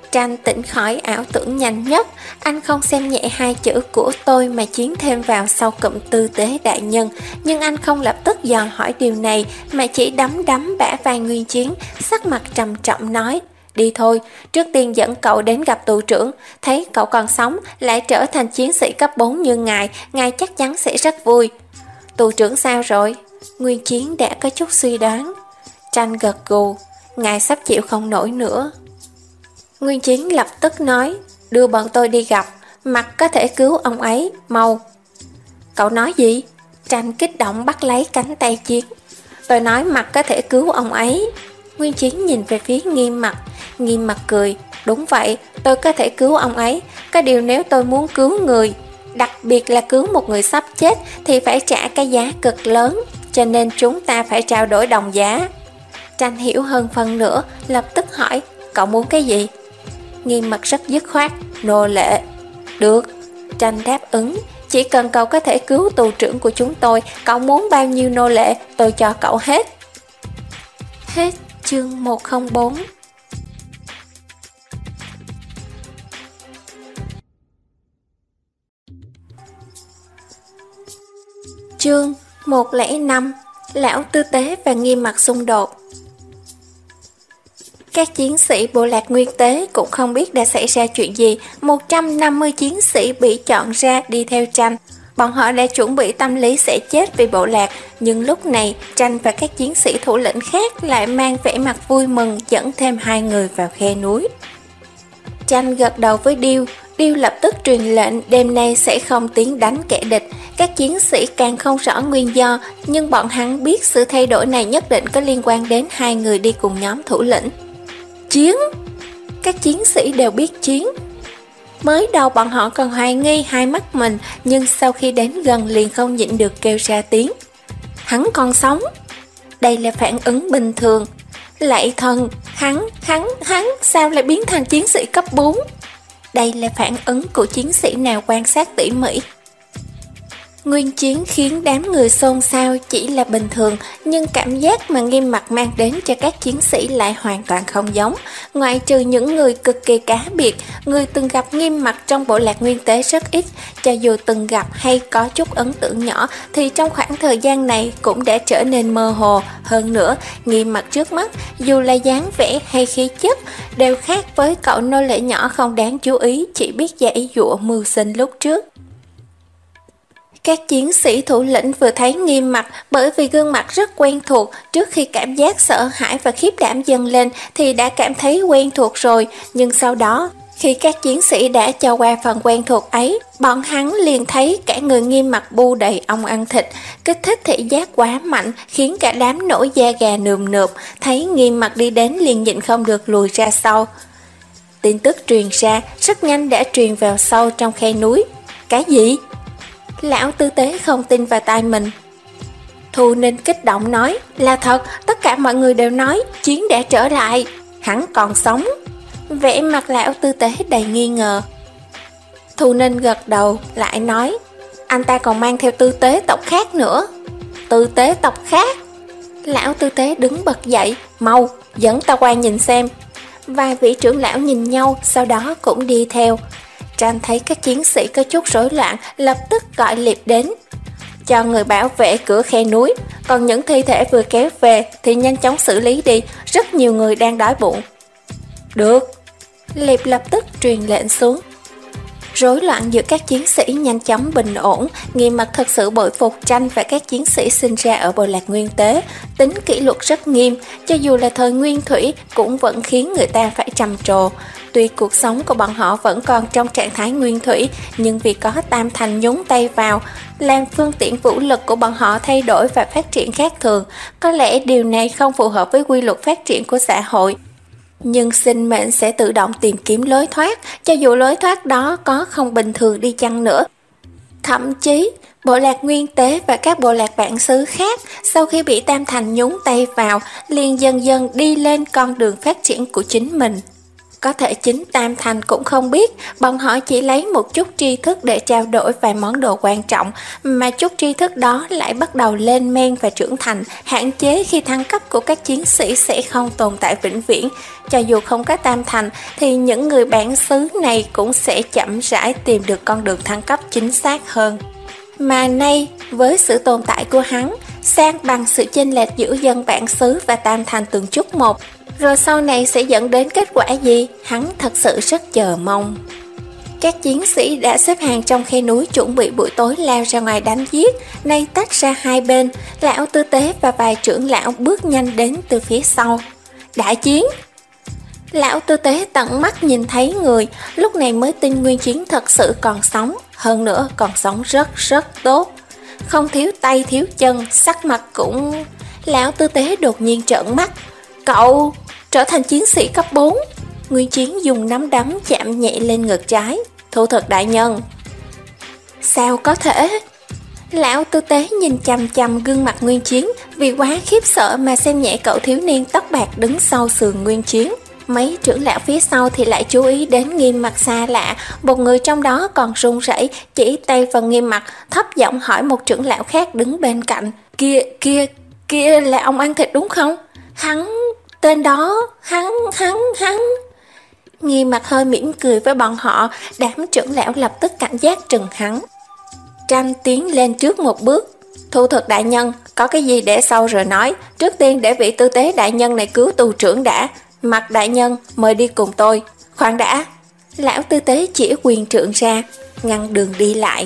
Tranh tỉnh khỏi ảo tưởng nhanh nhất, anh không xem nhẹ hai chữ của tôi mà chiến thêm vào sau cụm tư tế đại nhân, nhưng anh không lập tức dò hỏi điều này mà chỉ đấm đấm bả vai Nguyên Chiến, sắc mặt trầm trọng nói: đi thôi, trước tiên dẫn cậu đến gặp tù trưởng, thấy cậu còn sống lại trở thành chiến sĩ cấp bốn như ngài, ngài chắc chắn sẽ rất vui. Tù trưởng sao rồi? Nguyên Chiến đã có chút suy đoán. Tranh gật gù, ngài sắp chịu không nổi nữa. Nguyên Chiến lập tức nói: đưa bọn tôi đi gặp, Mặt có thể cứu ông ấy, mau. Cậu nói gì? Tranh kích động bắt lấy cánh tay Chiến. Tôi nói Mặt có thể cứu ông ấy. Nguyên Chiến nhìn về phía Nghiêm Mặt. Nghiêm Mặt cười: đúng vậy, tôi có thể cứu ông ấy. Có điều nếu tôi muốn cứu người, đặc biệt là cứu một người sắp chết, thì phải trả cái giá cực lớn, cho nên chúng ta phải trao đổi đồng giá. Tranh hiểu hơn phần nữa, lập tức hỏi: cậu muốn cái gì? Nghiêm Mặt rất dứt khoát: nô lệ. Được. Tranh đáp ứng: chỉ cần cậu có thể cứu tù trưởng của chúng tôi, cậu muốn bao nhiêu nô lệ, tôi cho cậu hết. Hết chương một không bốn. Chương một không năm. Lão Tư Tế và Nghiêm Mặt xung đột. Các chiến sĩ bộ lạc Nguyên Tế cũng không biết đã xảy ra chuyện gì. một trăm năm mươi chiến sĩ bị chọn ra đi theo Tranh. Bọn họ đã chuẩn bị tâm lý sẽ chết vì bộ lạc, nhưng lúc này Tranh và các chiến sĩ thủ lĩnh khác lại mang vẻ mặt vui mừng dẫn thêm hai người vào khe núi. Tranh gật đầu với Điêu. Điêu lập tức truyền lệnh đêm nay sẽ không tiến đánh kẻ địch. Các chiến sĩ càng không rõ nguyên do, nhưng bọn hắn biết sự thay đổi này nhất định có liên quan đến hai người đi cùng nhóm thủ lĩnh. Chiến! Các chiến sĩ đều biết chiến. Mới đầu bọn họ còn hoài nghi hai mắt mình, nhưng sau khi đến gần liền không nhịn được kêu ra tiếng. Hắn còn sống. Đây là phản ứng bình thường. Lạy thần, hắn, hắn, hắn sao lại biến thành chiến sĩ cấp bốn? Đây là phản ứng của chiến sĩ nào quan sát tỉ mỉ. Nguyên Chiến khiến đám người xôn xao chỉ là bình thường, nhưng cảm giác mà Nghiêm Mặt mang đến cho các chiến sĩ lại hoàn toàn không giống. Ngoại trừ những người cực kỳ cá biệt, người từng gặp Nghiêm Mặt trong bộ lạc Nguyên Tế rất ít. Cho dù từng gặp hay có chút ấn tượng nhỏ, thì trong khoảng thời gian này cũng đã trở nên mơ hồ. Hơn nữa, Nghiêm Mặt trước mắt, dù là dáng vẻ hay khí chất, đều khác với cậu nô lệ nhỏ không đáng chú ý, chỉ biết giãy giụa mưu sinh lúc trước. Các chiến sĩ thủ lĩnh vừa thấy Nghiêm Mặt, bởi vì gương mặt rất quen thuộc, trước khi cảm giác sợ hãi và khiếp đảm dâng lên thì đã cảm thấy quen thuộc rồi, nhưng sau đó, khi các chiến sĩ đã cho qua phần quen thuộc ấy, bọn hắn liền thấy cả người Nghiêm Mặt bu đầy ong ăn thịt, kích thích thị giác quá mạnh khiến cả đám nổi da gà nườm nượp, thấy Nghiêm Mặt đi đến liền nhịn không được lùi ra sau. Tin tức truyền ra rất nhanh đã truyền vào sâu trong khe núi. Cái gì? Lão Tư Tế không tin vào tai mình. Thu Ninh kích động nói: là thật, tất cả mọi người đều nói Chiến đã trở lại, hắn còn sống. Vẻ mặt Lão Tư Tế đầy nghi ngờ. Thu Ninh gật đầu lại nói: anh ta còn mang theo tư tế tộc khác nữa. Tư tế tộc khác? Lão Tư Tế đứng bật dậy: mau, dẫn ta qua nhìn xem. Vài vị trưởng lão nhìn nhau, sau đó cũng đi theo. Tranh thấy các chiến sĩ có chút rối loạn, lập tức gọi Liệp đến. Cho người bảo vệ cửa khe núi, còn những thi thể vừa kéo về thì nhanh chóng xử lý đi, rất nhiều người đang đói bụng. Được. Liệp lập tức truyền lệnh xuống. Rối loạn giữa các chiến sĩ nhanh chóng bình ổn. Nghiêm Mặt thật sự bội phục Tranh và các chiến sĩ sinh ra ở bộ lạc Nguyên Tế. Tính kỷ luật rất nghiêm, cho dù là thời Nguyên Thủy cũng vẫn khiến người ta phải trầm trồ. Tuy cuộc sống của bọn họ vẫn còn trong trạng thái Nguyên Thủy, nhưng vì có Tam Thành nhúng tay vào, làm phương tiện vũ lực của bọn họ thay đổi và phát triển khác thường. Có lẽ điều này không phù hợp với quy luật phát triển của xã hội, nhưng sinh mệnh sẽ tự động tìm kiếm lối thoát, cho dù lối thoát đó có không bình thường đi chăng nữa. Thậm chí, bộ lạc Nguyên Tế và các bộ lạc bản xứ khác sau khi bị Tam Thành nhúng tay vào, liền dần dần đi lên con đường phát triển của chính mình. Có thể chính Tam Thành cũng không biết, bọn họ chỉ lấy một chút tri thức để trao đổi vài món đồ quan trọng, mà chút tri thức đó lại bắt đầu lên men và trưởng thành, hạn chế khi thăng cấp của các chiến sĩ sẽ không tồn tại vĩnh viễn. Cho dù không có Tam Thành, thì những người bản xứ này cũng sẽ chậm rãi tìm được con đường thăng cấp chính xác hơn. Mà nay, với sự tồn tại của hắn, san bằng sự chênh lệch giữa dân bản xứ và Tam Thành từng chút một, rồi sau này sẽ dẫn đến kết quả gì, hắn thật sự rất chờ mong. Các chiến sĩ đã xếp hàng trong khe núi chuẩn bị buổi tối lao ra ngoài đánh giết, nay tách ra hai bên, lão tư tế và vài trưởng lão bước nhanh đến từ phía sau. Đại chiến! Lão tư tế tận mắt nhìn thấy người, lúc này mới tin Nguyên Chiến thật sự còn sống, hơn nữa còn sống rất rất tốt. Không thiếu tay thiếu chân, sắc mặt cũng... Lão tư tế đột nhiên trợn mắt. Cậu trở thành chiến sĩ cấp bốn. Nguyên Chiến dùng nắm đấm chạm nhẹ lên ngực trái. Thu thực đại nhân. Sao có thể? Lão tư tế nhìn chằm chằm gương mặt Nguyên Chiến, vì quá khiếp sợ mà xem nhẹ cậu thiếu niên tóc bạc đứng sau sườn Nguyên Chiến. Mấy trưởng lão phía sau thì lại chú ý đến Nghiêm Mặt xa lạ, một người trong đó còn run rẩy chỉ tay vào Nghiêm Mặt, thấp giọng hỏi một trưởng lão khác đứng bên cạnh. Kia, kia, kia là ông ăn thịt đúng không? Hắn, tên đó, hắn, hắn, hắn. Nghiêm Mặt hơi mỉm cười với bọn họ, đám trưởng lão lập tức cảnh giác trừng hắn. Tranh tiến lên trước một bước. Thu thực đại nhân, có cái gì để sau rồi nói, trước tiên để vị tư tế đại nhân này cứu tù trưởng đã. Mặt đại nhân, mời đi cùng tôi. Khoan đã. Lão tư tế chỉ quyền trượng ra, ngăn đường đi lại.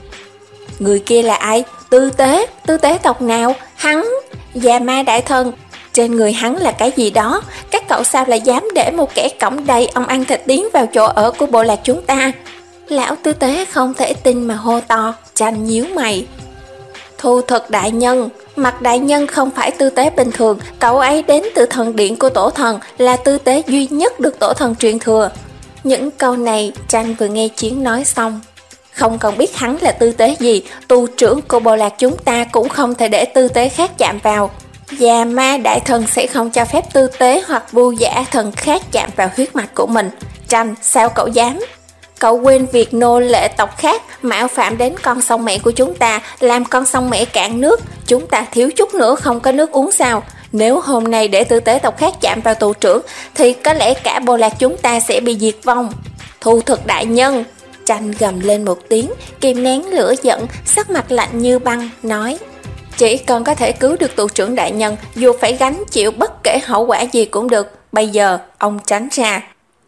Người kia là ai? Tư tế? Tư tế tộc nào? Hắn? Già ma đại thần. Trên người hắn là cái gì đó? Các cậu sao lại dám để một kẻ cõng đầy ông ăn thịt tiến vào chỗ ở của bộ lạc chúng ta? Lão tư tế không thể tin mà hô to. Tranh nhíu mày. Thu thực đại nhân, Mặt đại nhân không phải tư tế bình thường, cậu ấy đến từ thần điện của tổ thần, là tư tế duy nhất được tổ thần truyền thừa. Những câu này Tranh vừa nghe Chiến nói xong. Không cần biết hắn là tư tế gì, tù trưởng của bộ lạc chúng ta cũng không thể để tư tế khác chạm vào. Già ma đại thần sẽ không cho phép tư tế hoặc vu giả thần khác chạm vào huyết mạch của mình. Tranh, sao cậu dám? Cậu quên việc nô lệ tộc khác mạo phạm đến con sông mẹ của chúng ta, làm con sông mẹ cạn nước, chúng ta thiếu chút nữa không có nước uống sao? Nếu hôm nay để tư tế tộc khác chạm vào tù trưởng, thì có lẽ cả bộ lạc chúng ta sẽ bị diệt vong. Thu thực đại nhân. Tranh gầm lên một tiếng, kìm nén lửa giận, sắc mặt lạnh như băng, nói: chỉ cần có thể cứu được tù trưởng đại nhân, dù phải gánh chịu bất kể hậu quả gì cũng được. Bây giờ, ông tránh ra.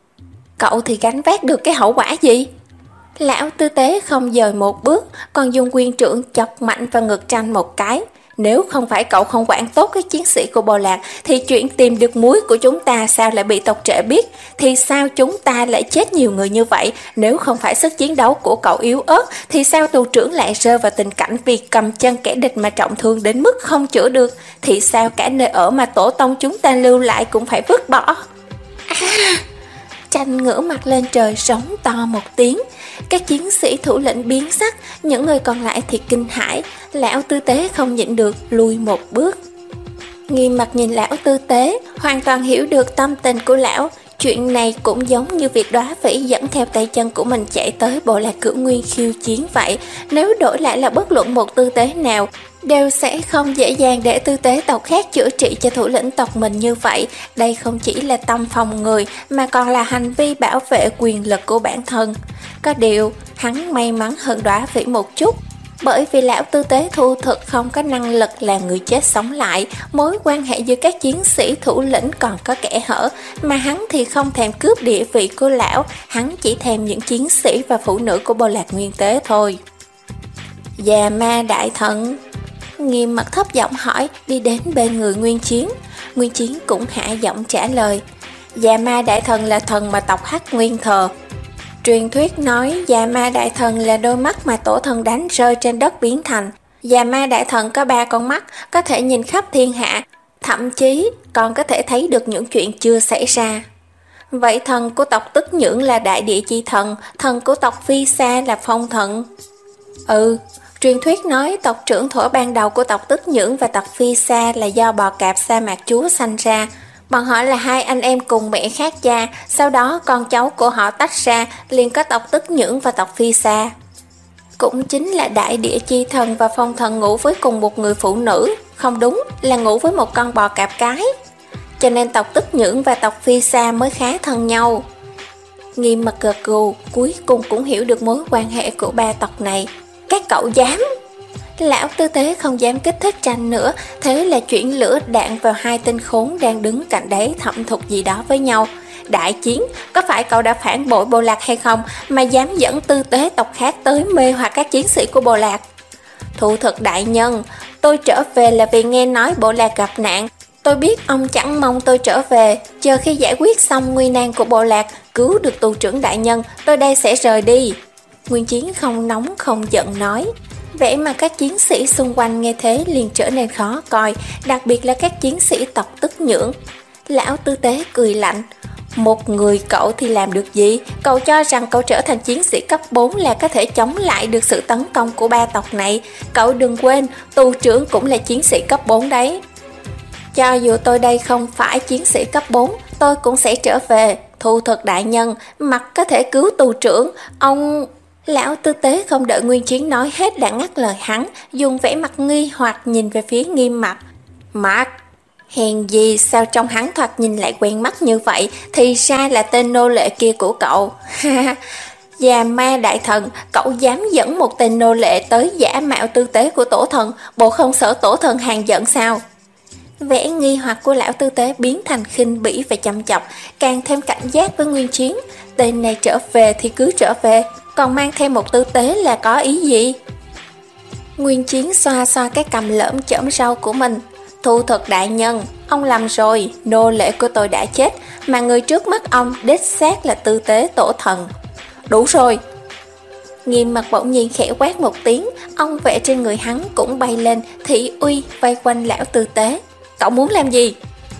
Cậu thì gánh vác được cái hậu quả gì? Lão tư tế không dời một bước, còn dùng quyền trượng chọc mạnh vào ngực Tranh một cái. Nếu không phải cậu không quản tốt cái chiến sĩ của bộ lạc, thì chuyện tìm được muối của chúng ta sao lại bị tộc trệ biết? Thì sao chúng ta lại chết nhiều người như vậy? Nếu không phải sức chiến đấu của cậu yếu ớt, thì sao tù trưởng lại rơi vào tình cảnh vì cầm chân kẻ địch mà trọng thương đến mức không chữa được? Thì sao cả nơi ở mà tổ tông chúng ta lưu lại cũng phải vứt bỏ? À! Tranh ngửa mặt lên trời rống to một tiếng. Các chiến sĩ thủ lĩnh biến sắc, những người còn lại thì kinh hãi. Lão tư tế không nhịn được lùi một bước. Nghiêm Mặt nhìn lão tư tế, hoàn toàn hiểu được tâm tình của lão. Chuyện này cũng giống như việc Đóa Vĩ dẫn theo tay chân của mình chạy tới bộ lạc Cửu Nguyên khiêu chiến vậy. Nếu đổi lại là bất luận một tư tế nào, đều sẽ không dễ dàng để tư tế tộc khác chữa trị cho thủ lĩnh tộc mình như vậy. Đây không chỉ là tâm phòng người, mà còn là hành vi bảo vệ quyền lực của bản thân. Có điều, hắn may mắn hơn Đóa Vĩ một chút. Bởi vì lão tư tế Thu thực không có năng lực làm người chết sống lại, mối quan hệ giữa các chiến sĩ thủ lĩnh còn có kẽ hở, mà hắn thì không thèm cướp địa vị của lão, hắn chỉ thèm những chiến sĩ và phụ nữ của bộ lạc Nguyên Tế thôi. Già ma đại thần. Nghiêm Mặt thấp giọng hỏi, đi đến bên người Nguyên Chiến. Nguyên Chiến cũng hạ giọng trả lời: Già ma đại thần là thần mà tộc Hắc Nguyên thờ. Truyền thuyết nói Già ma đại thần là đôi mắt mà tổ thần đánh rơi trên đất biến thành. Già ma đại thần có ba con mắt, có thể nhìn khắp thiên hạ, thậm chí còn có thể thấy được những chuyện chưa xảy ra. Vậy thần của tộc Tức Nhưỡng là đại địa chi thần, thần của tộc Phi Sa là phong thần. Ừ, truyền thuyết nói tộc trưởng thuở ban đầu của tộc Tức Nhưỡng và tộc Phi Sa là do bò cạp sa mạc chúa sanh ra. Bọn họ là hai anh em cùng mẹ khác cha, sau đó con cháu của họ tách ra, liền có tộc Tức Nhưỡng và tộc Phi Sa. Cũng chính là Đại Địa Chi Thần và Phong Thần ngủ với cùng một người phụ nữ, không đúng, là ngủ với một con bò cạp cái. Cho nên tộc Tức Nhưỡng và tộc Phi Sa mới khá thân nhau. Nghiêm mặt gật gù, cuối cùng cũng hiểu được mối quan hệ của ba tộc này. Các cậu dám! Lão tư tế không dám kích thích Tranh nữa, thế là chuyển lửa đạn vào hai tên khốn đang đứng cạnh đấy thẩm thục gì đó với nhau. Đại chiến, có phải cậu đã phản bội bộ lạc hay không mà dám dẫn tư tế tộc khác tới mê hoặc các chiến sĩ của bộ lạc? Thụ thực đại nhân, tôi trở về là vì nghe nói bộ lạc gặp nạn. Tôi biết ông chẳng mong tôi trở về, chờ khi giải quyết xong nguy nan của bộ lạc, cứu được tù trưởng đại nhân, tôi đây sẽ rời đi. Nguyên Chiến không nóng không giận nói. Vẻ mà các chiến sĩ xung quanh nghe thế liền trở nên khó coi, đặc biệt là các chiến sĩ tộc Tức Nhưỡng. Lão tư tế cười lạnh. Một người cậu thì làm được gì? Cậu cho rằng cậu trở thành chiến sĩ cấp bốn là có thể chống lại được sự tấn công của ba tộc này. Cậu đừng quên, tù trưởng cũng là chiến sĩ cấp bốn đấy. Cho dù tôi đây không phải chiến sĩ cấp bốn, tôi cũng sẽ trở về. Thu thực đại nhân, mặt có thể cứu tù trưởng, ông... Lão tư tế không đợi Nguyên Chiến nói hết đã ngắt lời hắn, dùng vẻ mặt nghi hoặc nhìn về phía Nghiêm Mặt. Mặt, hèn gì sao trong hắn thoạt nhìn lại quen mắt như vậy, thì ra là tên nô lệ kia của cậu. Già ma đại thần, cậu dám dẫn một tên nô lệ tới giả mạo tư tế của tổ thần, bộ không sợ tổ thần hàng giận sao? Vẻ nghi hoặc của lão tư tế biến thành khinh bỉ và chăm chọc, càng thêm cảnh giác với Nguyên Chiến. Tên này trở về thì cứ trở về, còn mang thêm một tư tế là có ý gì? Nguyên Chiến xoa xoa cái cằm lởm chởm rau của mình. Thu thực đại nhân, ông làm rồi, nô lệ của tôi đã chết, mà người trước mắt ông đích xác là tư tế tổ thần. Đủ rồi! Nghiêm Mặt bỗng nhiên khẽ quát một tiếng, ông vệ trên người hắn cũng bay lên, thị uy vây quanh lão tư tế. Cậu muốn làm gì?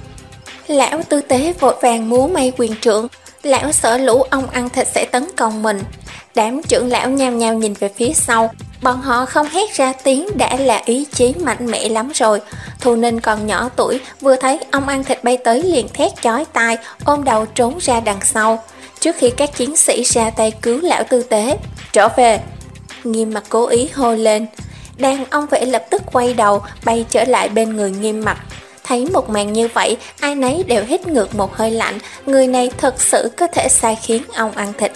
Lão tư tế vội vàng múa may quyền trượng, lão sợ lũ ong ăn thịt sẽ tấn công mình. Đám trưởng lão nhao nhao nhìn về phía sau, bọn họ không hét ra tiếng đã là ý chí mạnh mẽ lắm rồi. Thu Ninh còn nhỏ tuổi, vừa thấy ong ăn thịt bay tới liền thét chói tai, ôm đầu trốn ra đằng sau. Trước khi các chiến sĩ ra tay cứu lão tư tế, trở về! Nghiêm Mặt cố ý hô lên. Đàn ông vệ lập tức quay đầu, bay trở lại bên người Nghiêm Mặt. Thấy một màn như vậy, ai nấy đều hít ngược một hơi lạnh, người này thật sự có thể sai khiến ong ăn thịt.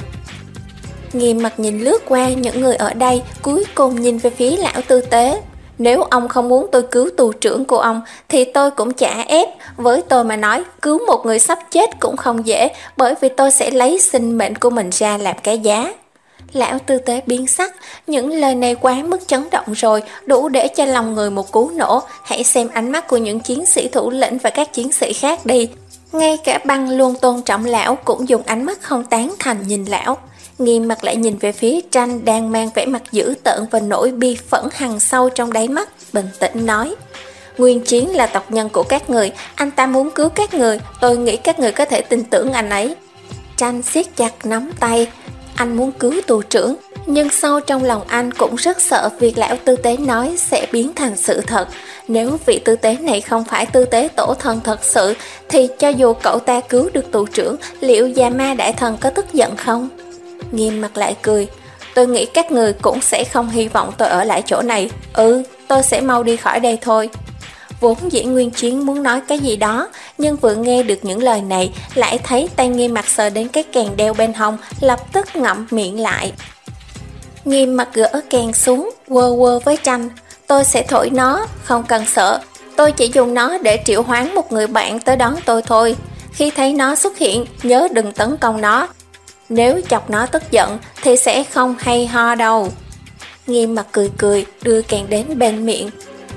Nghiêm Mặt nhìn lướt qua những người ở đây, cuối cùng nhìn về phía lão tư tế. Nếu ông không muốn tôi cứu tù trưởng của ông, thì tôi cũng chả ép. Với tôi mà nói, cứu một người sắp chết cũng không dễ, bởi vì tôi sẽ lấy sinh mệnh của mình ra làm cái giá. Lão tư tế biến sắc, những lời này quá mức chấn động rồi, đủ để cho lòng người một cú nổ. Hãy xem ánh mắt của những chiến sĩ thủ lĩnh và các chiến sĩ khác đi. Ngay cả Băng luôn tôn trọng lão cũng dùng ánh mắt không tán thành nhìn lão. Nghiêm Mặt lại nhìn về phía Tranh đang mang vẻ mặt dữ tợn và nỗi bi phẫn hằn sâu trong đáy mắt, bình tĩnh nói. Nguyên Chiến là tộc nhân của các người, anh ta muốn cứu các người, tôi nghĩ các người có thể tin tưởng anh ấy. Tranh siết chặt nắm tay, anh muốn cứu tù trưởng, nhưng sâu trong lòng anh cũng rất sợ việc lão tư tế nói sẽ biến thành sự thật. Nếu vị tư tế này không phải tư tế tổ thần thật sự, thì cho dù cậu ta cứu được tù trưởng, liệu già ma đại thần có tức giận không? Nghiêm Mặt lại cười. Tôi nghĩ các người cũng sẽ không hy vọng tôi ở lại chỗ này. Ừ, tôi sẽ mau đi khỏi đây thôi. Vốn dĩ Nguyên Chiến muốn nói cái gì đó, nhưng vừa nghe được những lời này, lại thấy tay Nghiêm Mặt sờ đến cái kèn đeo bên hông, lập tức ngậm miệng lại. Nghiêm Mặt gỡ kèn xuống, quơ quơ với Tranh. Tôi sẽ thổi nó, không cần sợ. Tôi chỉ dùng nó để triệu hoán một người bạn tới đón tôi thôi. Khi thấy nó xuất hiện, nhớ đừng tấn công nó. Nếu chọc nó tức giận thì sẽ không hay ho đâu. Nghiêm Mặt cười cười, đưa kèn đến bên miệng.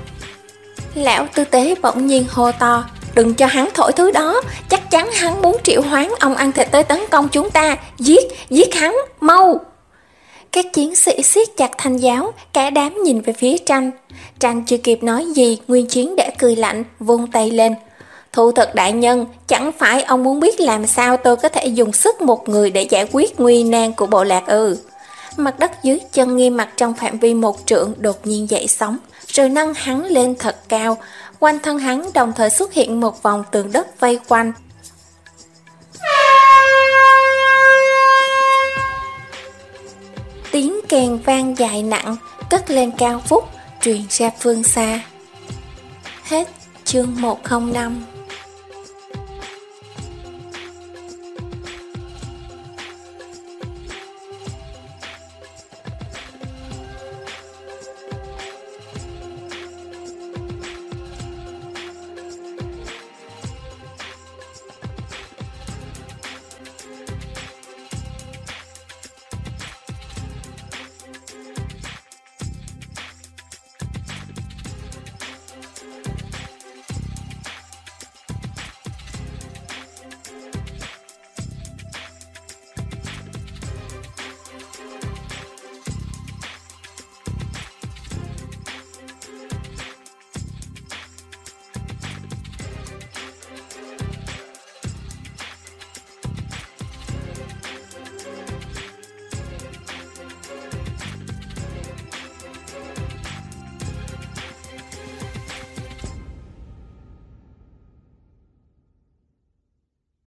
Lão tư tế bỗng nhiên hô to. Đừng cho hắn thổi thứ đó, chắc chắn hắn muốn triệu hoán ong ăn thịt tới tấn công chúng ta. Giết, giết hắn, mau! Các chiến sĩ siết chặt thanh giáo, cả đám nhìn về phía Tranh. Tranh chưa kịp nói gì, Nguyên Chiến đã cười lạnh, vung tay lên. Thu thực đại nhân, chẳng phải ông muốn biết làm sao tôi có thể dùng sức một người để giải quyết nguy nan của bộ lạc ư? Mặt đất dưới chân Nghiêm Mặt trong phạm vi một trượng đột nhiên dậy sóng, rồi nâng hắn lên thật cao. quanh thân hắn đồng thời xuất hiện một vòng tường đất vây quanh. Tiếng kèn vang dài nặng, cất lên cao vút, truyền ra phương xa. Hết chương một không năm.